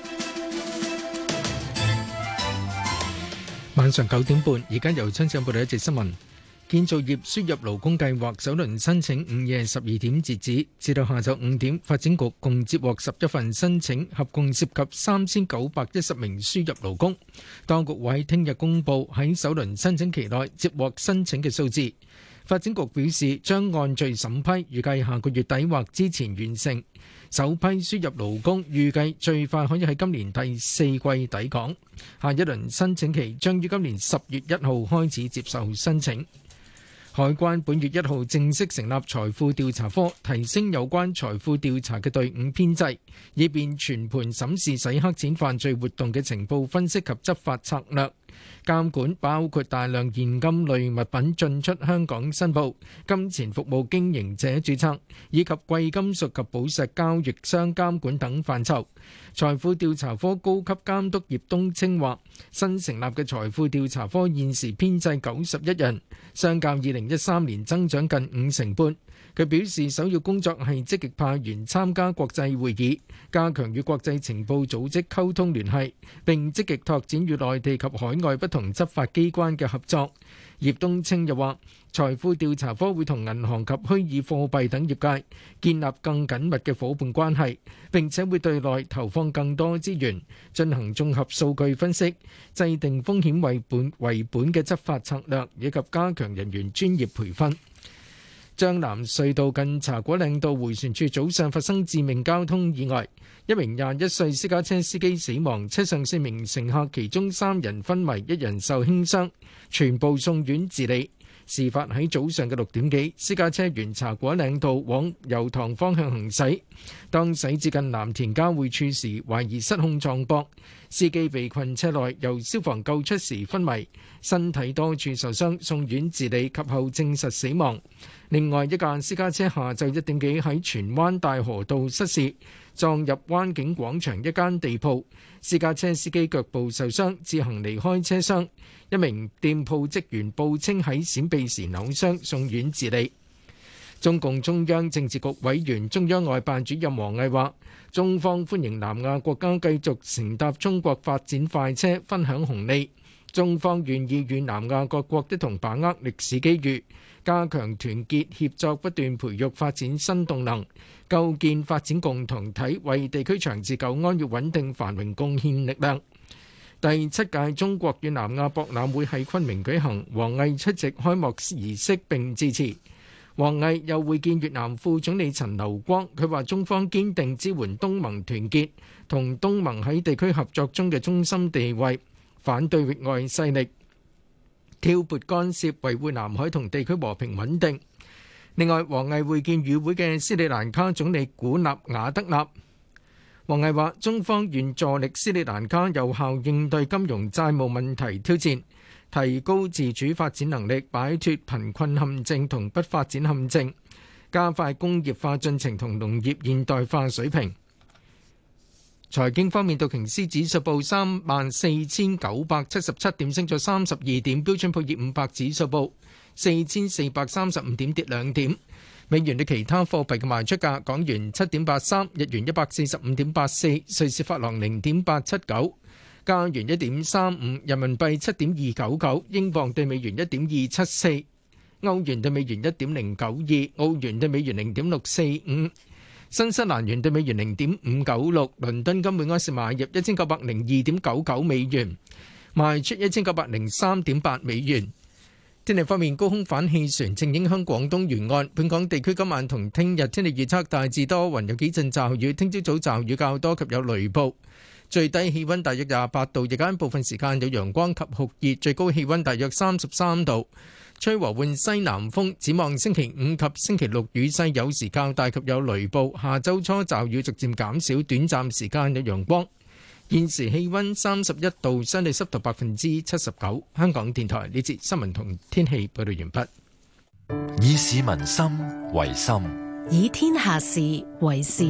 晚上九點半，而家由親上報道一節新聞。建造業輸入勞工計劃首輪申請午夜十二點截止，至到下晝五點，發展局共接獲十一份申請，合共涉及三千九百一十名輸入勞工。當局會喺聽日公佈喺首輪申請期內接獲申請嘅數字。發展局表示將按序審批，預計下個月底或之前完成。首批輸入勞工預計最快可以喺今年第四季抵港。下一輪申請期將於今年十月一號開始接受申請。海關本月一號正式成立財富調查科，提升有關財富調查嘅隊伍編制，以便全盤審視洗黑錢犯罪活動嘅情報分析及執法策略。監管包括大量現金類物品進出香港申報、金錢服務經營者註冊，以及貴金屬及寶石交易商監管等範疇。財富調查科高級監督葉東青話，新成立嘅財富調查科現時編制九十一人，相較二零一三年增長近五成半。佢表示首要工作係積極派員參加國際會議，加強與國際情報組織溝通聯繫，並積極拓展與內地及海外不同執法機關嘅合作。葉東青又話，財富調查科會同銀行及虛擬貨幣等業界建立更緊密嘅夥伴關係，並且會對內投放更多資源，進行綜合數據分析，制定風險為本為本嘅執法策略，以及加強人員專業培訓。將藍隧道近茶果嶺道迴旋處早上發生致命交通意外，一名廿一歲私家車司機死亡，車上四名乘客其中三人昏迷，一人受輕傷，全部送院治理。事發喺早上嘅六點幾，私家車沿茶果嶺道往油塘方向行駛，當駛至近藍田交匯處時，懷疑失控撞壆，司機被困車內，由消防救出時昏迷，身體多處受傷，送院治理，及後證實死亡。另外一架私家車下晝一點幾喺荃灣大河道失事，撞入灣景廣場一間地鋪，私家車司機腳部受傷，自行離開車廂。一名店鋪職員報稱喺閃避時扭傷，送院治理。中共中央政治局委員、中央外辦主任王毅話，中方歡迎南亞國家繼續乘搭中國發展快車，分享紅利。中方願意與南亞各國一同把握歷史機遇，加強團結協作，不斷培育發展新動能，構建發展共同體，為地區長治久安與穩定繁榮貢獻力量。 第七屆中國與南亞博覽會喺昆明舉行，王毅出席開幕儀式並致辭。王毅又會見越南副總理陳流光，佢話中方堅定支援東盟團結，同東盟喺地區合作中嘅中心地位，反對域外勢力挑撥干涉，維護南海同地區和平穩定。另外，王毅會見與會嘅斯里蘭卡總理古納瓦德納。王毅話：中方願助力斯里蘭卡有效應對金融債務問題挑戰，提高自主發展能力，擺脫貧困陷阱同不發展陷阱，加快工業化進程同農業現代化水平。財經方面，道瓊斯指數報三萬四千九百七十七點，升咗三十二點；標準普爾五百指數報四千四百三十五點，跌兩點。美元對其他貨幣嘅賣出價：港元七點八三，日元一百四十五點八四，瑞士法郎零點八七九，加元一點三五，人民幣七點二九九，英鎊對美元一點二七四，歐元對美元一點零九二，澳元對美元零點六四五，新西蘭元對美元零點五九六。倫敦金每安士買入一千九百零二點九九美元，賣出一千九百零三點八美元。天氣方面，高空反氣旋正影響廣東沿岸，本港地區今晚同聽日天氣預測大致多雲，有幾陣驟雨，聽朝早驟雨較多及有雷暴，最低氣溫大約廿八度，日間部分時間有陽光及酷熱，最高氣溫大約三十三度，吹和緩西南風。展望星期五及星期六雨勢有時較大及有雷暴，下周初驟雨逐漸減少，短暫時間有陽光。現時氣溫三十一度，相對濕度百分之七十九。香港電台呢節新聞同天氣報道完畢。 以市民心為心， 以天下事為事。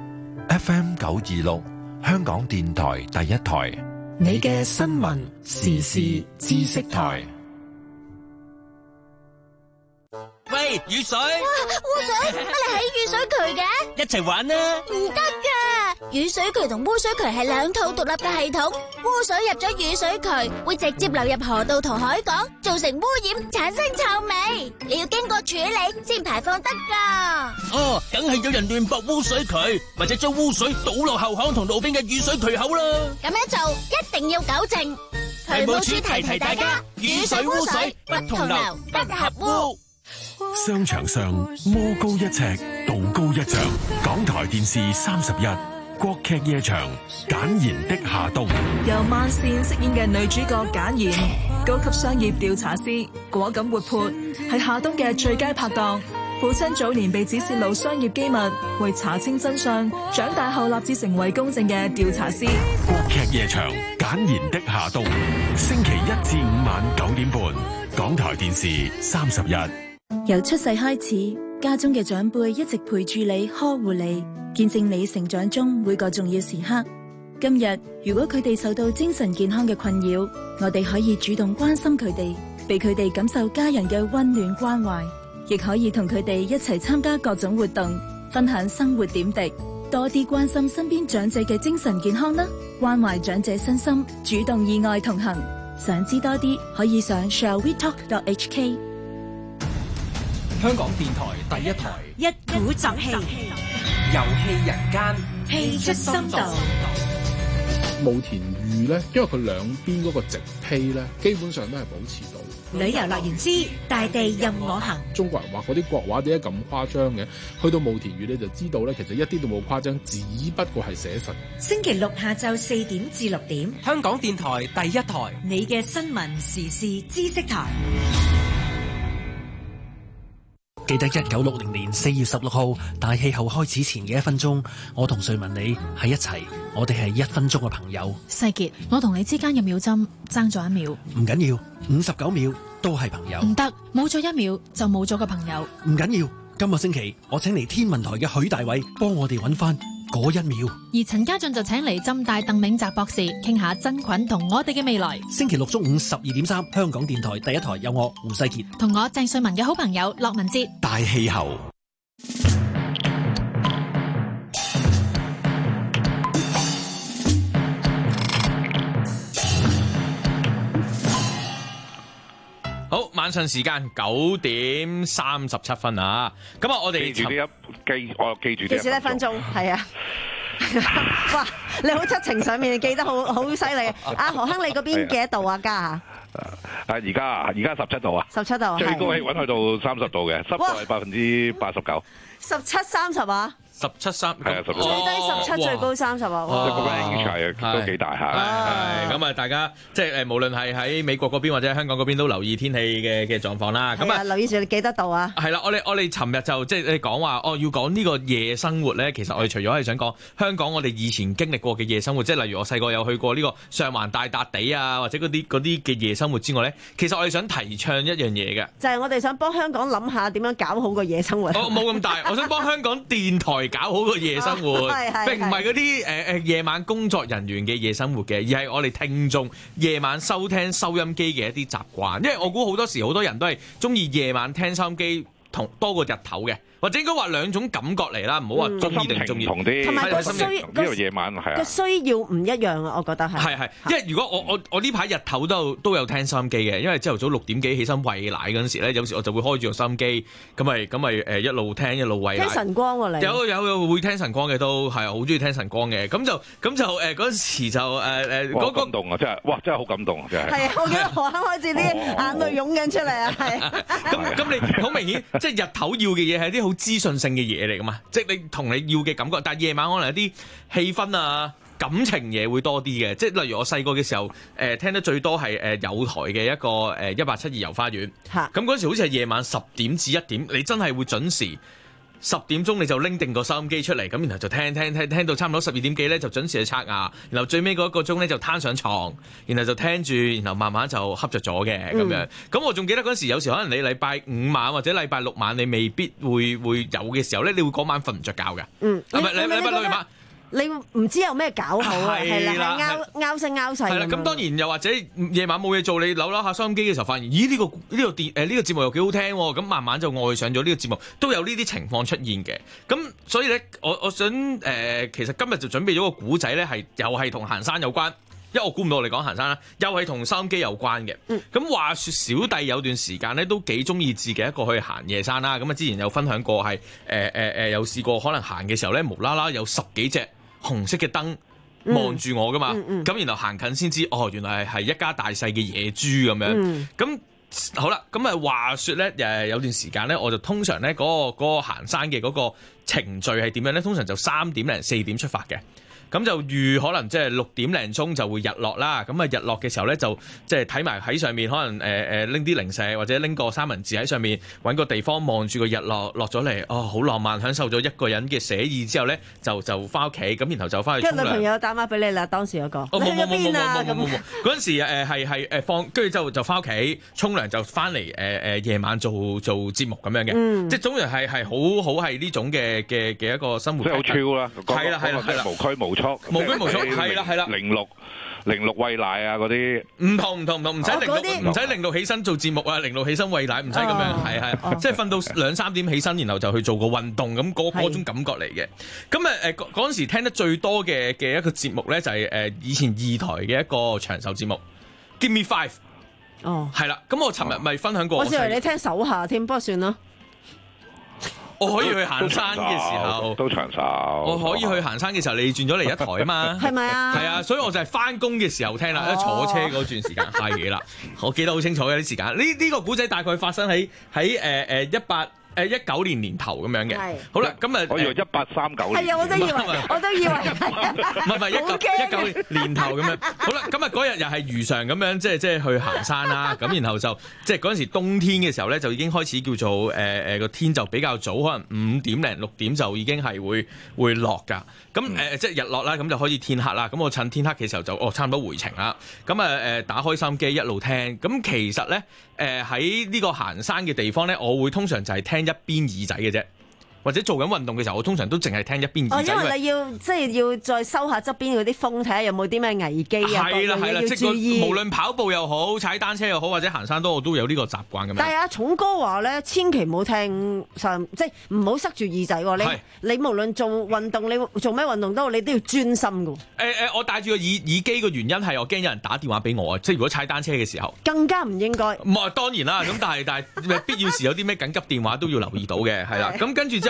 F M 九二六，香港電台第一台， 你嘅新聞時事知識台。 喂，雨水！ 哇，污水！乜你喺雨水渠嘅？ 一齊玩啦！ 唔得噶，雨水渠同污水渠係兩套獨立嘅系統。污水入咗雨水渠，會直接流入河道同海港，造成污染，產生臭味。你要經過處理先排放得噶。 哦，梗係有人亂駁污水渠，或者將污水倒落後巷同路邊嘅雨水渠口啦。 咁樣做一定要糾正。渠務署提提大家，雨水污水不同流，不合污。 商場上魔高一尺，道高一丈。港台電視三十一，國劇夜場，簡言的夏冬。 由萬茜飾演嘅女主角簡言，高級商業調查師，果敢活潑，係夏冬嘅最佳拍檔。父親早年被指泄露商業機密，為查清真相，長大後立志成為公正嘅調查師。 國劇夜場，簡言的夏冬，星期一至五晚九點半，港台電視三十一。 由出世開始，家中嘅長輩一直陪住你，呵護你，見證你成長中每個重要時刻。今日如果佢哋受到精神健康嘅困擾，我哋可以主動關心佢哋，俾佢哋感受家人嘅溫暖關懷，亦可以同佢哋一齊參加各種活動，分享生活點滴，多啲關心身邊長者嘅精神健康啦，關懷長者身心，主動意外同行。想知多啲，可以上 shall we talk dot h k。 香港電台第一台， 一鼓作氣， 遊戲人間， 氣出深度。 慕田峪咧，因為佢兩邊嗰個直披咧，基本上都係保持到。 旅遊樂園之大地任我行。 中國人畫嗰啲國畫點解咁誇張嘅？去到慕田峪你就知道咧，其實一啲都冇誇張，只不過係寫實。 星期六下晝四點至六點， 香港電台第一台， 你嘅新聞時事知識台。 記得一九六零年四月十六號大氣候開始前嘅一分鐘，我同瑞文你喺一齊，我哋係一分鐘嘅朋友。 世傑，我同你之間嘅秒針爭咗一秒， 唔緊要，五十九秒都係朋友。 唔得，冇咗一秒就冇咗個朋友。 唔緊要，今個星期我請嚟天文台嘅許大偉幫我哋揾翻嗰一秒， 而陳家俊就請嚟浸大鄧銘澤博士傾下真菌同我哋嘅未來。 星期六中午十二點三，香港電台第一台有我胡世傑同我鄭瑞文嘅好朋友駱文哲。 大氣候。 好，晚上時間九點三十七分啊！咁啊，我哋記住呢一記，我記住呢一記住一分鐘，係啊。 哇！你好七情上面記得好好犀利。阿何亨，你嗰邊幾多度啊？家下？ 啊！而家而家十七度啊！ 十七度， 最高氣溫去到三十度嘅，濕度係百分之八十九。 十七三十啊！ 十七三係啊，最低十七，最高三十啊！ 即係嗰間影場都幾大下。 係咁啊！大家即係誒，無論係喺美國嗰邊或者香港嗰邊都留意天氣嘅嘅狀況啦。咁啊， 留意住你幾多度啊？ 係啦，我哋我哋尋日就即係你講話哦，要講呢個夜生活咧。其實我哋除咗係想講香港我哋以前經歷過嘅夜生活，即係例如我細個有去過呢個上環大笪地啊，或者嗰啲嗰啲嘅夜生活之外咧，其實我哋想提倡一樣嘢嘅， 就係我哋想幫香港諗下點樣搞好個夜生活。 哦，冇咁大，我想幫香港電台搞好個夜生活，並唔係嗰啲誒誒夜晚工作人員嘅夜生活嘅，而係我哋聽眾夜晚收聽收音機嘅一啲習慣。因為我估好多時好多人都係中意夜晚聽收音機同多過日頭嘅。或者應該話兩種感覺嚟啦，唔好話中意定唔中意。 同啲， 同埋個需呢個夜晚係啊， 個需要唔一樣啊，我覺得係。 係係，因為如果我我我呢排日頭都有都有聽收音機嘅，因為朝頭早六點幾起身餵奶嗰陣時咧，有時我就會開住個收音機，咁咪咁咪誒一路聽一路餵奶。 聽晨光喎你？ 有有有會聽晨光嘅都係好中意聽晨光嘅，咁就咁就誒嗰陣時就誒誒嗰個感動啊！真係哇，真係好感動啊！真係。 係啊，我記得何坑開始啲眼淚湧緊出嚟啊！係。 咁咁你好明顯，即係日頭要嘅嘢係啲好資訊性嘅嘢嚟噶嘛，即係你同你要嘅感覺，但係夜晚可能有啲氣氛啊、感情嘢會多啲嘅，即係例如我細個嘅時候，誒、呃、聽得最多係誒友台嘅一個誒一八七二遊花園，咁嗰陣時好似係夜晚十點至一點，你真係會準時十點鐘你就拎定個收音機出嚟，咁然後就聽聽聽聽到差唔多十二點幾咧就準時去刷牙，然後最尾嗰一個鐘咧就攤上床，然後就聽住，然後慢慢就瞌着咗嘅咁樣。咁我仲記得嗰陣時有時可能你禮拜五晚或者禮拜六晚你未必會會有嘅時候咧，你會嗰晚瞓唔着覺嘅。嗯，係咪禮禮拜六晚？ 你唔知有咩搞好啊？係啦，拗拗聲拗細。 係啦，咁當然又或者夜晚冇嘢做，你扭扭下收音機嘅時候，發現咦呢、呢個呢、呢個電誒呢個節目又幾好聽喎，咁慢慢就愛上咗呢個節目，都有呢啲情況出現嘅。咁所以咧，我我想誒、呃，其實今日就準備咗個古仔咧，係又係同行山有關，因為我估唔到我哋講行山啦，又係同收音機有關嘅。咁、嗯、話説小弟有段時間咧都幾中意自己一個去行夜山啦。咁啊之前有分享過係誒誒誒有試過可能行嘅時候咧，無啦啦有十幾隻紅色嘅燈望住我噶嘛，咁、嗯嗯、然後行近先知，哦，原來係係一家大細嘅野豬咁樣。咁、嗯、好啦，咁啊話説咧，誒有段時間咧，我就通常咧嗰、嗰個嗰個行山嘅嗰個程序係點樣咧？通常就三點零四點出發嘅。咁就預可能即係六點零鐘就會日落啦，咁啊日落嘅時候咧就即係睇埋喺上面，可能誒誒拎啲零食或者拎個三文治喺上面，揾個地方望住個日落落咗嚟，哦好浪漫，享受咗一個人嘅寫意之後咧，就就翻屋企，咁然後就翻去沖涼。跟住女朋友打電話俾你啦，當時嗰個。哦冇冇冇冇冇冇冇冇，嗰陣時誒係係誒放，跟住就就翻屋企沖涼就翻嚟誒誒夜晚做做節目咁樣嘅，嗯、即係總之係係好好係呢種嘅嘅嘅一個生活。即係好超啦，係啦係啦係啦，無拘無束，無拘無束，係啦係啦，零六零六餵奶啊嗰啲，唔同唔同唔同，唔使零六唔使零六起身做節目啊，零六起身餵奶唔使咁樣，係係、哦，即係瞓到兩三點起身，然後就去做個運動咁嗰嗰種感覺嚟嘅。咁誒誒嗰嗰陣時聽得最多嘅嘅一個節目咧，就係誒以前二台嘅一個長壽節目 Give Me Five。哦，係啦，咁我尋日咪分享過。我以為你聽手下添，不過算啦。我可以去行山嘅時候，都長壽。我可以去行山嘅時候，你轉咗嚟一台啊嘛，係咪啊？係啊，所以我就係翻工嘅時候聽啦，一坐車嗰段時間係啦，我記得好清楚嘅啲時間。呢呢個古仔大概發生喺喺誒誒一八誒一九年年頭咁樣嘅。好啦，咁啊，我以為一八三九年。係啊，我都以為，我都以為。唔係唔係一九一九年頭咁樣。好啦，咁啊嗰日又係如常咁樣，即係即係去行山啦。咁然後就即係嗰陣時冬天嘅時候咧，就已經開始叫做誒誒個天就比較早，可能五點零六點就已經係會會落㗎。咁誒、呃、即係日落啦，咁就開始天黑啦。咁我趁天黑嘅時候就哦差唔多回程啦。咁啊誒打開收音機一路聽。咁其實咧誒喺呢個行山嘅地方咧，我會通常就係聽一邊耳仔嘅啫。或者做緊運動嘅時候，我通常都淨係聽一邊耳仔。哦，因為你要即係要再收下側邊嗰啲風，睇下有冇啲咩危機啊，係啦係啦，即係無論跑步又好、踩單車又好，或者行山都我都有呢個習慣咁樣。但係阿重哥話咧，千祈唔好聽上，即係唔好塞住耳仔喎。你你無論做運動，你做咩運動都好，你都要專心㗎。誒誒，我戴住個耳耳機嘅原因係我驚有人打電話俾我啊！即係如果踩單車嘅時候，更加唔應該。唔係當然啦，咁但係但係必要時有啲咩緊急電話都要留意到嘅，係啦。咁跟住之後。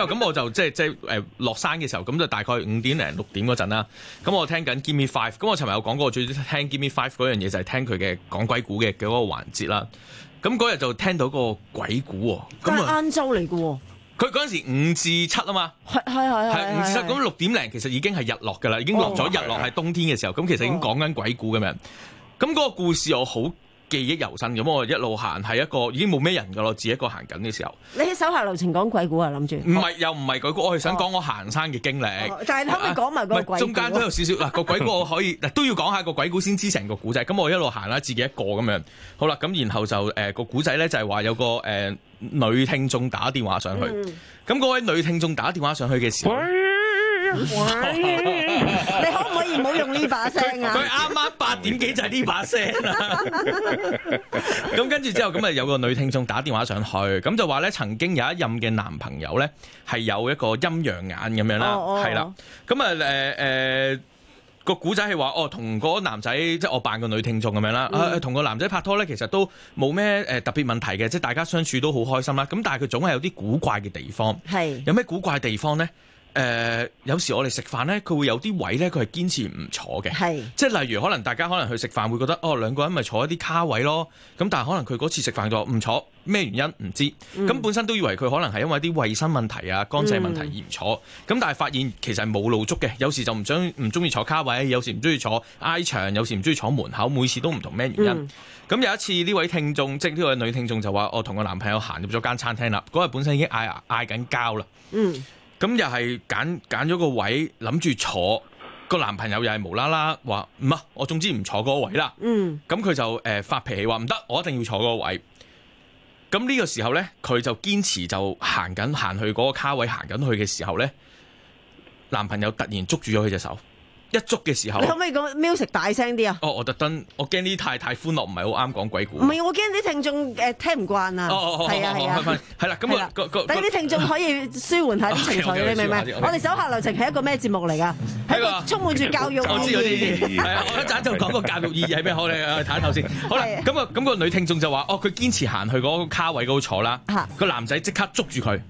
後咁我就即係即係誒落山嘅時候，咁就大概五點零六點嗰陣啦。咁我聽緊 Give Me Five，咁我尋日有講過，我最中意聽 Give Me Five 嗰樣嘢就係聽佢嘅講鬼故嘅嗰個環節啦。咁嗰日就聽到個鬼故喎，咁啊晏晝嚟嘅喎。 佢嗰陣時五至七啊嘛， 係係係係五至七，咁六點零其實已經係日落㗎啦，已經落咗日落係冬天嘅時候，咁其實已經講緊鬼故咁樣。咁嗰個故事我好記憶猶新，咁我一路行係一個已經冇咩人㗎咯，自己一個行緊嘅時候。 你喺手下留情講鬼故啊？諗住？ 唔係又唔係鬼故，我係想講我行山嘅經歷。 哦、但係可唔可以講埋個鬼故？ 中間都有少少嗱個鬼故，我可以都要講下個鬼故先知成個古仔。咁我一路行啦，自己一個咁樣。好啦，咁然後就誒、呃、個古仔咧就係話有個誒、呃、女聽眾打電話上去。咁、嗯、嗰位女聽眾打電話上去嘅時候。 你可唔可以唔好用呢把聲啊？ 佢啱啱八點幾就係呢把聲啦。咁跟住之後，咁啊有個女聽眾打電話上去，咁就話咧曾經有一任嘅男朋友咧係有一個陰陽眼咁樣啦，係啦。咁啊誒誒個古仔係話哦，同嗰個男仔即係我扮個女聽眾咁樣啦，誒同個男仔拍拖咧，其實都冇咩誒特別問題嘅，即係大家相處都好開心啦。咁但係佢總係有啲古怪嘅地方，係有咩古怪地方咧？誒、呃、有時我哋食飯咧，佢會有啲位咧，佢係堅持唔坐嘅，係即係例如可能大家可能去食飯會覺得哦兩個人咪坐一啲卡位咯，咁但係可能佢嗰次食飯就唔坐，咩原因唔知，咁、嗯、本身都以為佢可能係因為啲衛生問題啊、乾淨問題而唔坐，咁、嗯、但係發現其實係冇露足嘅，有時就唔想唔中意坐卡位，有時唔中意坐挨牆，有時唔中意坐門口，每次都唔同咩原因。咁、嗯、有一次呢位聽眾，即係呢位女聽眾就話：我同個男朋友行入咗間餐廳啦，嗰日本身已經嗌嗌緊交啦。嗯。咁又係揀揀咗個位，諗住坐，個男朋友又係無啦啦話唔啊，我總之唔坐嗰個位啦。嗯，咁佢就誒、呃、發脾氣話唔得，我一定要坐嗰個位。咁呢個時候咧，佢就堅持就行緊行去嗰個卡位，行緊去嘅時候咧，男朋友突然捉住咗佢隻手。一捉嘅時候， 你可唔可以講 music 大聲啲啊？ 哦，我特登，我驚啲太太歡樂，唔係好啱講鬼故。 唔係，我驚啲聽眾誒聽唔慣啊。 哦，係啊係啊，係啦，咁啊， 等啲聽眾可以舒緩下啲情緒，你明唔明？我哋手下留情係一個咩節目嚟㗎？係一個充滿住教育意義。我知我知，係啊，我一陣就講個教育意義係咩？好，你睇一睇先。好啦，咁啊，咁個女聽眾就話：哦，佢堅持行去嗰個卡位嗰度坐啦。個男仔即刻捉住佢，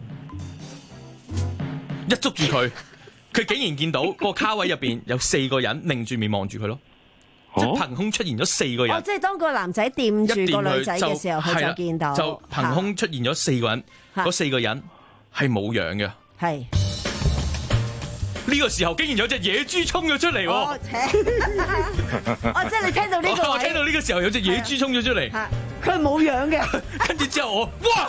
一捉住佢。佢竟然見到個卡位入邊有四個人擰住面望住佢咯，哦、即係憑空出現咗四個人。哦，即係當個男仔掂住個女仔嘅時候，佢就見到， 就憑空出現咗四個人，嗰四個人係冇樣嘅。係呢個時候，竟然有隻野豬衝咗出嚟喎！ 哦，哦，即係你聽到呢個位， 我聽到呢個時候有隻野豬衝咗出嚟， 佢係冇樣嘅。 跟住之後我，哇！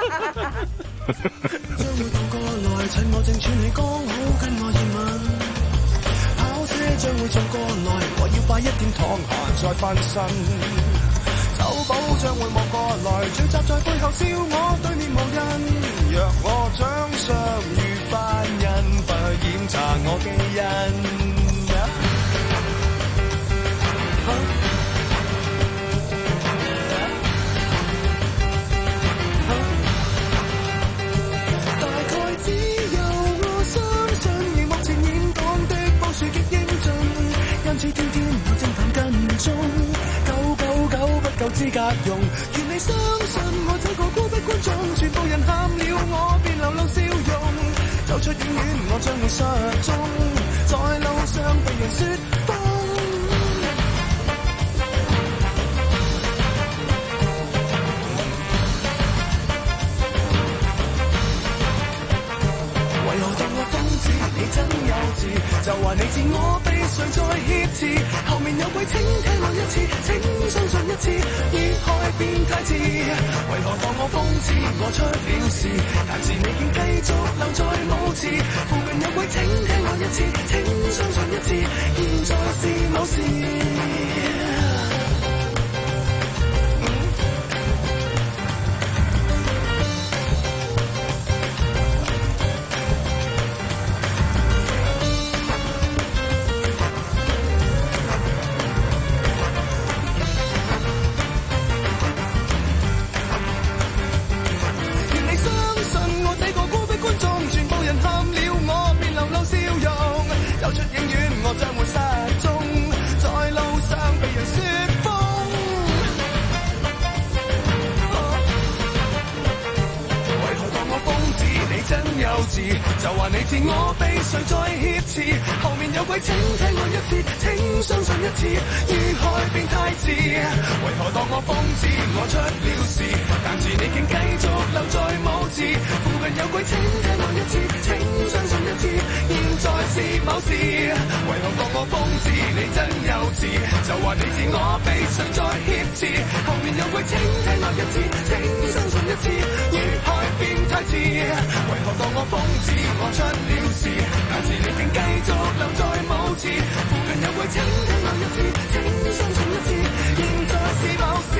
將會渡過來，趁我正處理剛好跟我熱吻。跑車將會撞過來，我要快一點躺下再翻身。酒保將會望過來，聚集在背後笑我對面無人。若我長相如凡人，快去檢查我基因。因此天天我偵探跟蹤，九九九不夠資格用，願你相信我這個孤僻觀眾，全部人喊了我便流露笑容，走出影院我將會失蹤，在路上被人説瘋。為何當我瘋子，你真幼稚，就話你自我悲傷再挾持，後面有鬼請聽我一次，請相信一次，熱愛變太遲。為何當我瘋子，我出了事，但是你竟繼續留在舞池，附近有鬼請聽我一次，請相信一次，現在是某時。走出影院，我將會失蹤，在路上字，就話你知我被誰在挾持，後面有鬼請聽我一次，請相信一次，遇害變態字，為何當我瘋子，我出了事，但是你竟繼續留在舞池，附近有鬼請聽我一次，請相信一次，現在是某事，為何當我瘋子，你真幼稚，就話你知我被誰在挾持，後面有鬼請聽我一次，請相信一次，遇害變態字，為何當我瘋子，我出了事，但是你竟繼續留在舞池，附近有鬼請聽我一次，請相信一次，現在是某事。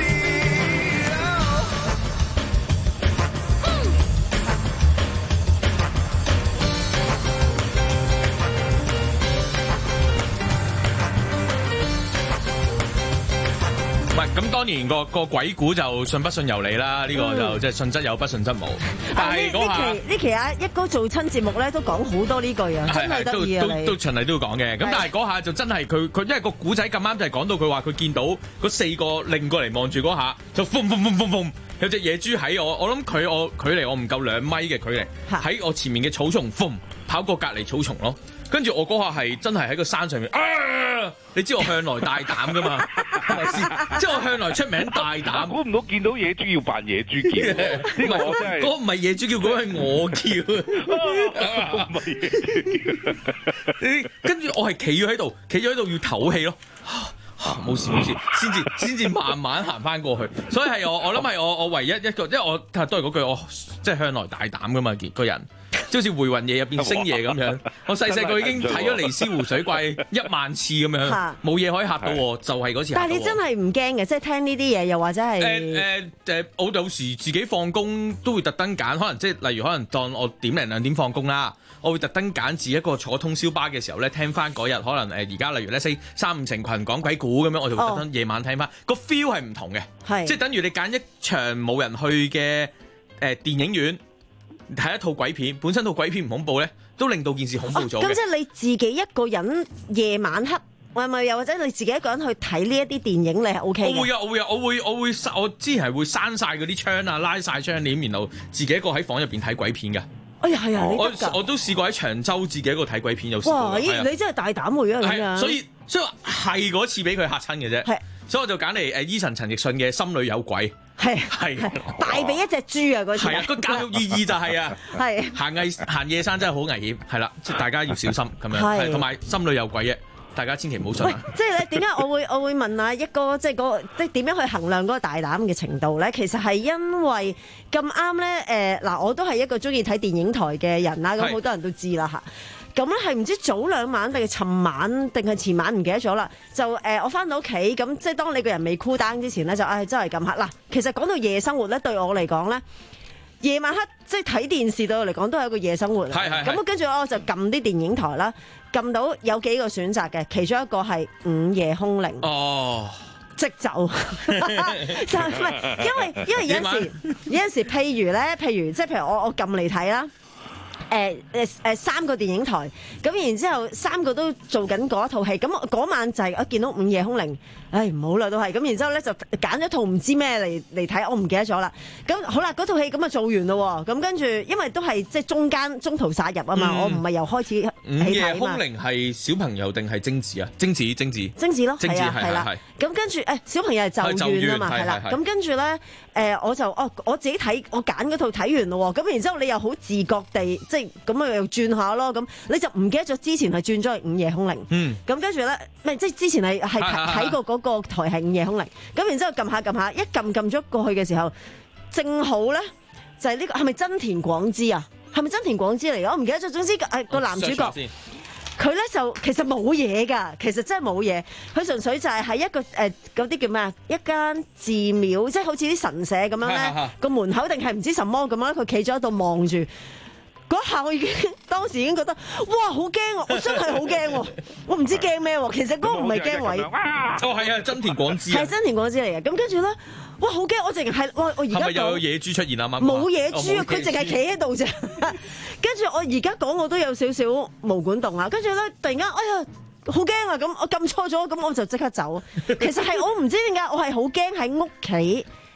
唔係咁，當然個個鬼故就信不信由你啦。呢、這個就即係信則有，不信則無。但係嗰下呢期呢期啊，一哥做親節目咧都講好多呢句啊，真係得意啊！ 都都循例都要講嘅。咁但係嗰下就真係佢佢，因為個古仔咁啱就係講到佢話佢見到嗰四個擰過嚟望住嗰下，就轟轟轟轟轟，有隻野豬喺我，我諗佢我距離我唔夠兩米嘅距離，喺我前面嘅草叢，轟跑過隔離草叢咯。跟住我嗰下係真係喺個山上面，啊！你知我向來大膽噶嘛，係咪先？即係我向來出名大膽。 估唔到見到野豬要扮野豬叫，呢個我真係。 嗰個唔係野豬叫，嗰個係我叫。 唔係野豬叫。跟住我係企咗喺度，企咗喺度要唞氣咯。冇事冇事，先至先至慢慢行翻過去。所以係我我諗係我我唯一一個，因為我都係嗰句，我即係向來大膽噶嘛，個人。即好似回魂夜入邊星爺咁樣，我細細個已經睇咗尼斯湖水怪一萬次咁樣，冇嘢可以嚇到我，就係嗰次嚇到我。 但係你真係唔驚嘅，即係聽呢啲嘢，又或者係誒誒誒，我有時自己放工都會特登揀，可能即係例如可能當我點零兩點放工啦，我會特登揀自己一個坐通宵巴嘅時候咧，聽翻嗰日可能誒而家例如咧四三五成群講鬼故咁樣，我就會特登夜晚聽翻，個 feel 係唔同嘅，即係等於你揀一場冇人去嘅誒電影院。睇一套鬼片，本身套鬼片唔恐怖咧，都令到件事恐怖咗。 咁、啊、即係你自己一個人夜晚黑，係咪又或者你自己一個人去睇呢一啲電影，你係 O K 嘅？我會啊， 我會啊，我會，我會，我之前係會閂晒嗰啲窗啊，拉晒窗簾，然後自己一個喺房入邊睇鬼片嘅。 哎呀，係啊， 我我都試過喺長洲自己一個睇鬼片，有試過。 哇，咦、啊，你真係大膽喎，咁樣。 所以所以係嗰次俾佢嚇親嘅啫。係，所以我就揀嚟誒 Eason 陳奕迅嘅《心裏有鬼》。係係帶俾一隻豬啊！嗰次係啊，個教育意義就係啊，係行危行夜山真係好危險，係啦，大家要小心咁樣，同埋心裏有鬼嘅，大家千祈唔好信。 喂，即係咧點解我會我會問啊一哥，即係嗰即係點樣去衡量嗰個大膽嘅程度咧？其實係因為咁啱咧，誒嗱，我都係一個中意睇電影台嘅人啦，咁好多人都知啦嚇。咁咧係唔知早兩晚定係尋晚定係前晚唔記得咗啦。就誒、呃、我翻到屋企咁，即係當你個人未 cool down 之前咧，就唉真係咁黑嗱。其實講到夜生活咧，對我嚟講咧，夜晚黑即係睇電視對我嚟講都係一個夜生活。係係。咁跟住我就撳啲電影台啦，撳到有幾個選擇嘅，其中一個係午夜凶鈴。哦。即走，就唔係因為因為有陣時有陣時譬如咧，譬如即係譬如我我撳嚟睇啦。誒誒誒三個電影台，咁然之後三個都做緊嗰一套戲，咁嗰晚就係我見到午夜凶鈴，唉唔好啦都係，咁然之後咧就揀咗套唔知咩嚟嚟睇，我唔記得咗啦。咁好啦，嗰套戲咁啊做完咯，咁跟住因為都係即係中間中途殺入啊嘛，嗯、我唔係由開始起睇啊嘛。午夜凶鈴係小朋友定係精子啊？精子精子精子咯， 精子係啦。咁跟住誒小朋友係就願啊嘛，係啦。咁跟住咧誒我就哦我自己睇我揀嗰套睇完咯，咁然之後你又好自覺地即係咁啊又轉下咯，咁你就唔記得咗之前係轉咗去午夜凶鈴。嗯。咁跟住咧，唔係即係之前係係睇過嗰個台係午夜凶鈴。咁然之後撳下撳下，一撳撳咗過去嘅時候，正好咧就係呢個係咪真田廣之啊？係咪真田廣之嚟嘅？我唔記得咗。總之誒個男主角。佢咧就其實冇嘢㗎，其實真係冇嘢。佢純粹就係喺一個誒嗰啲叫咩啊？一間寺廟，即係好似啲神社咁樣咧，個門口定係唔知什麼咁樣，佢企咗喺度望住。嗰下我已經當時已經覺得哇好驚喎！我真係好驚喎！我唔知驚咩喎？其實嗰個唔係驚位。 哦係啊，真田廣之係真田廣之嚟嘅。咁跟住咧，哇好驚！我淨係哇我而家係咪又有野豬出現啊？嘛冇野豬啊！佢淨係企喺度啫。跟住我而家講我都有少少毛管動啊！跟住咧突然間哎呀好驚啊！咁我撳錯咗，咁我就即刻走。其實係我唔知點解我係好驚喺屋企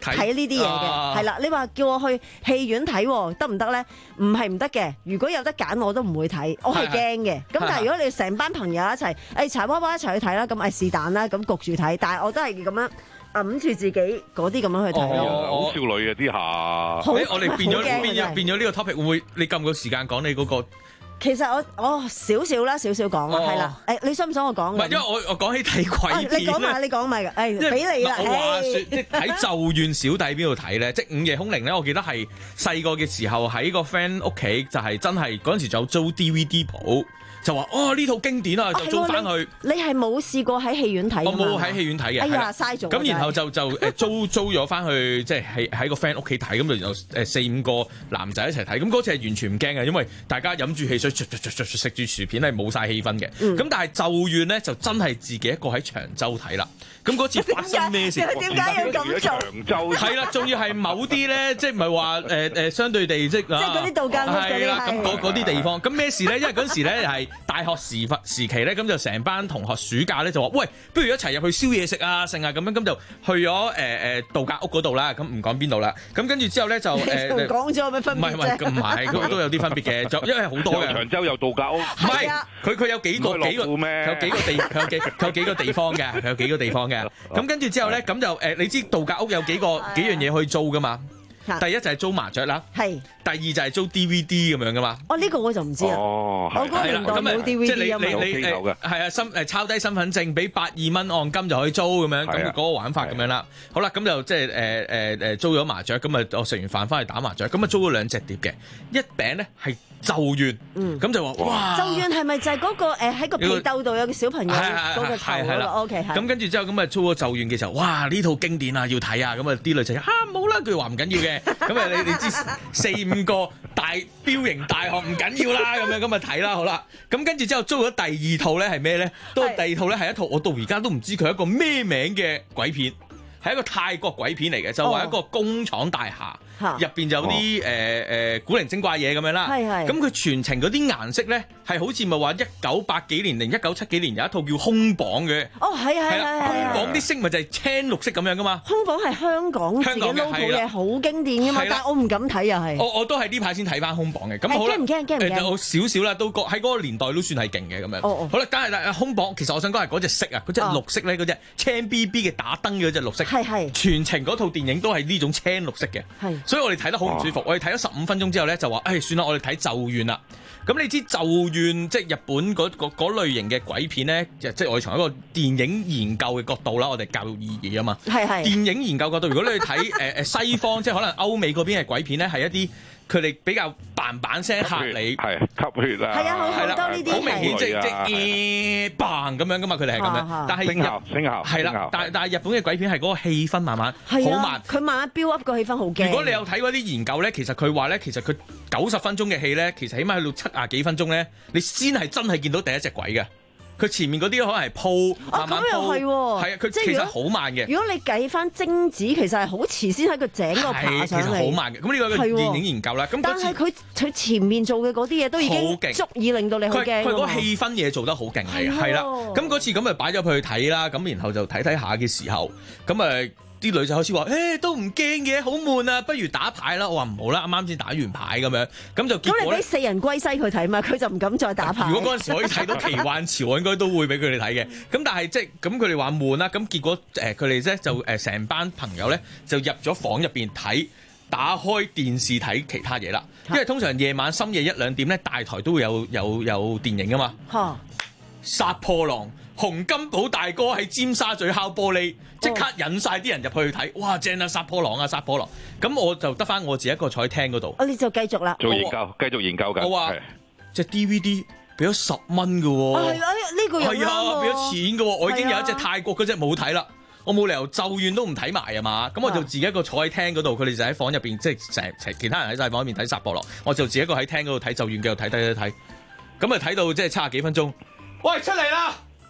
睇呢啲嘢嘅，係啦。你話叫我去戲院睇得唔得咧？唔係唔得嘅。如果有得揀，我都唔會睇，我係驚嘅。咁但係如果你成班朋友一齊，誒柴娃娃一齊去睇啦，咁誒是但啦，咁焗住睇。但係我都係咁樣揞住自己嗰啲咁樣去睇咯。 好少女嘅啲下。 好，我哋變咗變咗變咗呢個 topic 會唔會？你夠唔夠時間講你嗰個？ 其實我我少少啦，少少講啦，係啦。誒，你想唔想我講？ 唔係，因為我我講起睇鬼片， 你講埋，你講埋嘅。誒，俾你啦。 我話説，即係喺咒怨小弟邊度睇咧？即係午夜凶鈴咧，我記得係細個嘅時候喺個 friend 屋企，就係真係嗰陣時就租 D V D 鋪。就話哦呢套經典啊，就租翻去。 你係冇試過喺戲院睇？ 我冇喺戲院睇嘅。 哎呀，嘥咗。 咁然後就就誒租租咗翻去，即係喺喺個 friend 屋企睇，咁就然後誒四五個男仔一齊睇。咁嗰次係完全唔驚嘅，因為大家飲住汽水，食住薯片係冇晒氣氛嘅。咁但係咒怨咧就真係自己一個喺長洲睇啦。咁嗰次發生咩事？ 點解要咁做？ 長洲係啦，仲要係某啲咧，即係唔係話誒誒相對地即係。即係嗰啲度假屋嗰啲。 係啦，咁嗰啲地方，咁咩事咧？因為嗰時咧係大學時時期咧，咁就成班同學暑假咧就話：喂，不如一齊入去燒嘢食啊，剩啊咁樣，咁就去咗誒誒度假屋嗰度啦。咁唔講邊度啦。咁跟住之後咧就誒講咗有咩分別？ 唔係唔係唔係，咁都有啲分別嘅。就因為好多嘅。 長洲有度假屋。 唔係，佢佢有幾個幾個，佢有幾個地，佢有幾佢有幾個地方嘅，佢有幾個地方嘅。咁跟住之後咧，咁就誒，你知度假屋有幾個幾樣嘢可以租噶嘛？第一就係租麻雀啦，係。第二就係租 D V D 咁樣噶嘛。 哦，呢個我就唔知啊。 哦， 我嗰個年代冇 D V D 啊嘛。 即係你你你誒係啊，身誒抄低身份證，俾百二蚊按金就可以租咁樣，咁嗰個玩法咁樣啦。好啦，咁就即係誒誒誒租咗麻雀，咁啊我食完飯翻去打麻雀，咁啊租咗兩隻碟嘅，一餅咧係咒怨，咁就話哇！ 咒怨係咪就係嗰個誒喺個被竇度有個小朋友嗰個頭嗰個 ？O K 係。咁跟住之後咁啊租咗咒怨嘅時候，哇！呢套經典啊，要睇啊！咁啊啲女仔嚇冇啦，佢話唔緊要嘅。咁啊你你知四五個大彪形大漢唔緊要啦，咁樣咁啊睇啦，好啦。咁跟住之後租咗第二套咧係咩咧？都第二套咧係一套我到而家都唔知佢係一個咩名嘅鬼片，係一個泰國鬼片嚟嘅，就話一個工廠大廈。入邊就有啲誒誒古靈精怪嘢咁樣啦，咁佢全程嗰啲顏色咧係好似咪話一九八幾年定一九七幾年有一套叫空榜嘅， 哦係啊係啊， 空榜啲色咪就係青綠色咁樣噶嘛， 空榜係香港自己 logo 嘅好經典噶嘛，但係我唔敢睇又係， 我我都係呢排先睇翻空榜嘅，咁好啦， 驚唔驚驚唔驚？ 我少少啦，都喺嗰個年代都算係勁嘅咁樣，好啦，但係但係空榜其實我想講係嗰隻色啊，嗰隻綠色咧，嗰隻青 B B 嘅打燈嘅嗰隻綠色，係係全程嗰套電影都係呢種青綠色嘅，係，所以我哋睇得好唔舒服。我哋睇咗十五分鐘之後咧，就話：誒、哎、算啦，我哋睇咒怨啦。咁你知咒怨即係日本嗰嗰類型嘅鬼片咧，即係我哋從一個電影研究嘅角度啦，我哋教育意義啊嘛。係係。電影研究角度，如果你去睇誒誒西方，即係可能歐美嗰邊嘅鬼片咧，係一啲佢哋比較嘭嘭聲嚇你， 係吸血啊， 係啊，好多呢啲好明顯即係即係誒嘭咁樣噶嘛，佢哋係咁樣。但係聲效聲效係啦，但係但係日本嘅鬼片係嗰個氣氛慢慢好慢， 佢慢慢 build up 個氣氛好驚。 如果你有睇嗰啲研究咧，其實佢話咧，其實佢九十分鐘嘅戲咧，其實起碼去到七廿幾分鐘咧，你先係真係見到第一隻鬼嘅。佢前面嗰啲可能係鋪，慢慢鋪，係啊，佢其實好慢嘅。 如果你計翻精子，其實係好遲先喺個井度爬上嚟， 其實好慢嘅。咁呢個係電影研究啦。咁但係佢佢前面做嘅嗰啲嘢都已經足以令到你好驚。 佢佢嗰個氣氛嘢做得好勁嘅，係啦。咁嗰次咁咪擺咗佢去睇啦。咁然後就睇睇下嘅時候，咁誒。啲女就開始話：誒、欸、都唔驚嘅，好悶啊，不如打牌啦！我話唔好啦，啱啱先打完牌咁樣，咁就結果咧。咁你俾四人歸西佢睇嘛，佢就唔敢再打牌。如果嗰陣時可以睇到奇幻潮，我應該都會俾佢哋睇嘅。咁但係即係咁，佢哋話悶啦。咁結果誒，佢哋咧就誒成班朋友咧就入咗房入邊睇，打開電視睇其他嘢啦。因為通常夜晚深夜一兩點咧，大台都會有有有電影㗎嘛。嚇！殺破狼。洪金寶大哥喺尖沙咀敲玻璃，即刻引晒啲人入去睇，哇正啊！殺破狼啊！殺破狼！咁我就得翻我自己一個坐喺廳嗰度。 我哋就繼續啦， 做研究，繼續研究緊。 我話隻 D V D 俾咗十蚊嘅喎， 係啊，呢個又啱喎。係啊， 俾咗錢嘅喎，我已經有一隻泰國嗰隻冇睇啦，我冇理由咒怨都唔睇埋啊嘛。咁我就自己一個坐喺廳嗰度，佢哋就喺房入邊，即係成成其他人喺晒房入邊睇殺破狼，我就自己一個喺廳嗰度睇咒怨，繼續睇睇睇睇，咁啊睇到即係七十幾分鐘，喂出嚟啦！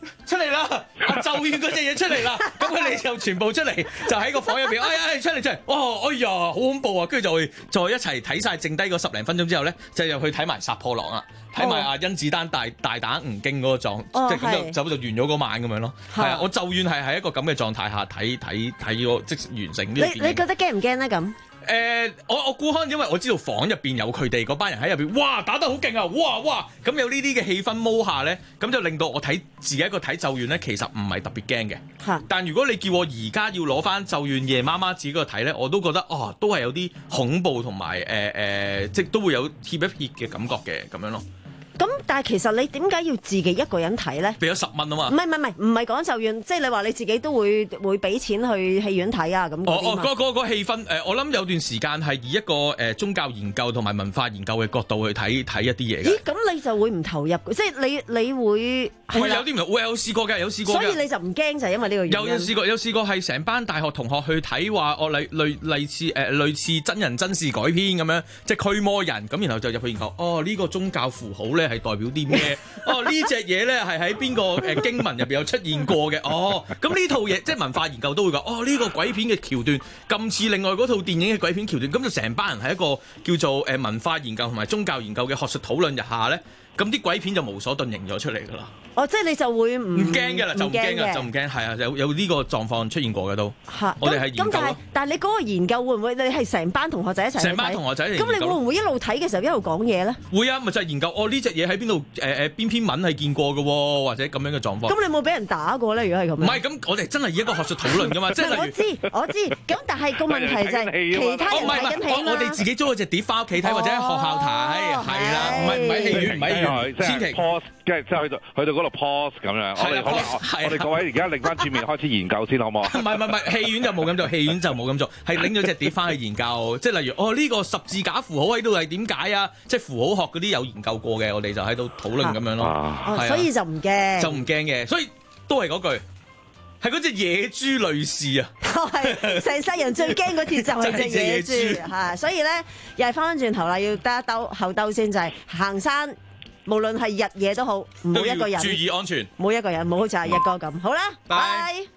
出嚟啦！咒怨嗰隻嘢出嚟啦！咁佢哋就全部出嚟，就喺個房入邊，哎呀，出嚟出嚟！哇，哎呀，好恐怖啊！跟住就會再一齊睇晒剩低嗰十零分鐘之後咧，就入去睇埋殺破狼啊，睇埋阿甄子丹大大打吳京嗰個狀，哦、即係咁就就就完咗嗰晚咁樣咯。係啊，我咒怨係喺一個咁嘅狀態下睇睇睇個即完成呢個電影。 你你覺得驚唔驚咧咁？ 誒、呃，我我估可能因為我知道房入邊有佢哋嗰班人喺入邊，哇打得好勁啊！哇哇咁有呢啲嘅氣氛摸下咧，咁就令到我睇自己一個睇咒怨咧，其實唔係特別驚嘅。嚇！但如果你叫我而家要攞翻咒怨夜媽媽自己個睇咧，我都覺得哦，都係有啲恐怖同埋誒誒，即係都會有怯一怯嘅感覺嘅咁樣咯。 咁但係其實你點解要自己一個人睇咧？ 俾咗十蚊啊嘛！ 唔係唔係唔係唔係講咒怨，即係你話你自己都會會俾錢去戲院睇啊咁嗰啲嘛？ 哦哦，嗰嗰嗰氣氛誒，我諗有段時間係以一個誒宗教研究同埋文化研究嘅角度去睇睇一啲嘢嘅。 咦？咁你就會唔投入？即係你你會會有啲唔係會有試過嘅，有試過。 所以你就唔驚就係因為呢個原因。 有有試過有試過係成班大學同學去睇話，我類類類似誒、呃、類似真人真事改編咁樣，即係驅魔人咁，然後就入去研究。哦，呢、呢個宗教符號咧係代表啲咩？哦，呢隻嘢咧係喺邊個誒經文入邊有出現過嘅？哦，咁呢套嘢即係文化研究都會講。哦，呢、呢個鬼片嘅橋段咁似另外嗰套電影嘅鬼片橋段，咁就成班人喺一個叫做誒文化研究同埋宗教研究嘅學術討論日下咧，咁啲鬼片就無所遁形咗出嚟㗎啦。 哦，即係你就會唔唔驚㗎啦，就唔驚㗎，就唔驚，係啊，有有呢個狀況出現過嘅都。 嚇， 我哋係研究。 咁但係但係你嗰個研究會唔會你係成班同學仔一齊？ 成班同學仔嚟。 咁你會唔會一路睇嘅時候一路講嘢咧？ 會啊，咪就係研究哦呢隻嘢喺邊度誒誒邊篇文係見過嘅喎，或者咁樣嘅狀況。 咁你有冇俾人打過咧？如果係咁樣。 唔係，咁我哋真係以一個學術討論㗎嘛，即係例如。 我知我知，咁但係個問題就係其他人睇緊戲嘛。 我哋自己租咗隻碟翻屋企睇，或者喺學校睇，係啦，唔係唔係戲院，唔係戲院，千祈。 即係即係去到去到嗰度 pause 咁樣，我哋我哋各位而家擰翻轉面開始研究先好唔好？ 唔係唔係唔係，戲院就冇咁做，戲院就冇咁做，係拎咗隻碟翻去研究。即係例如哦呢個十字架符號喺度係點解啊？即係符號學嗰啲有研究過嘅，我哋就喺度討論咁樣咯。 啊，所以就唔驚， 就唔驚嘅，所以都係嗰句，係嗰隻野豬類似啊！ 係成世人最驚嗰條就係隻野豬嚇，所以咧又係翻返轉頭啦，要得一兜後兜先，就係行山。無論係日夜都好，唔好一個人， 注意安全， 冇一個人，冇好似阿一哥咁。好啦，拜。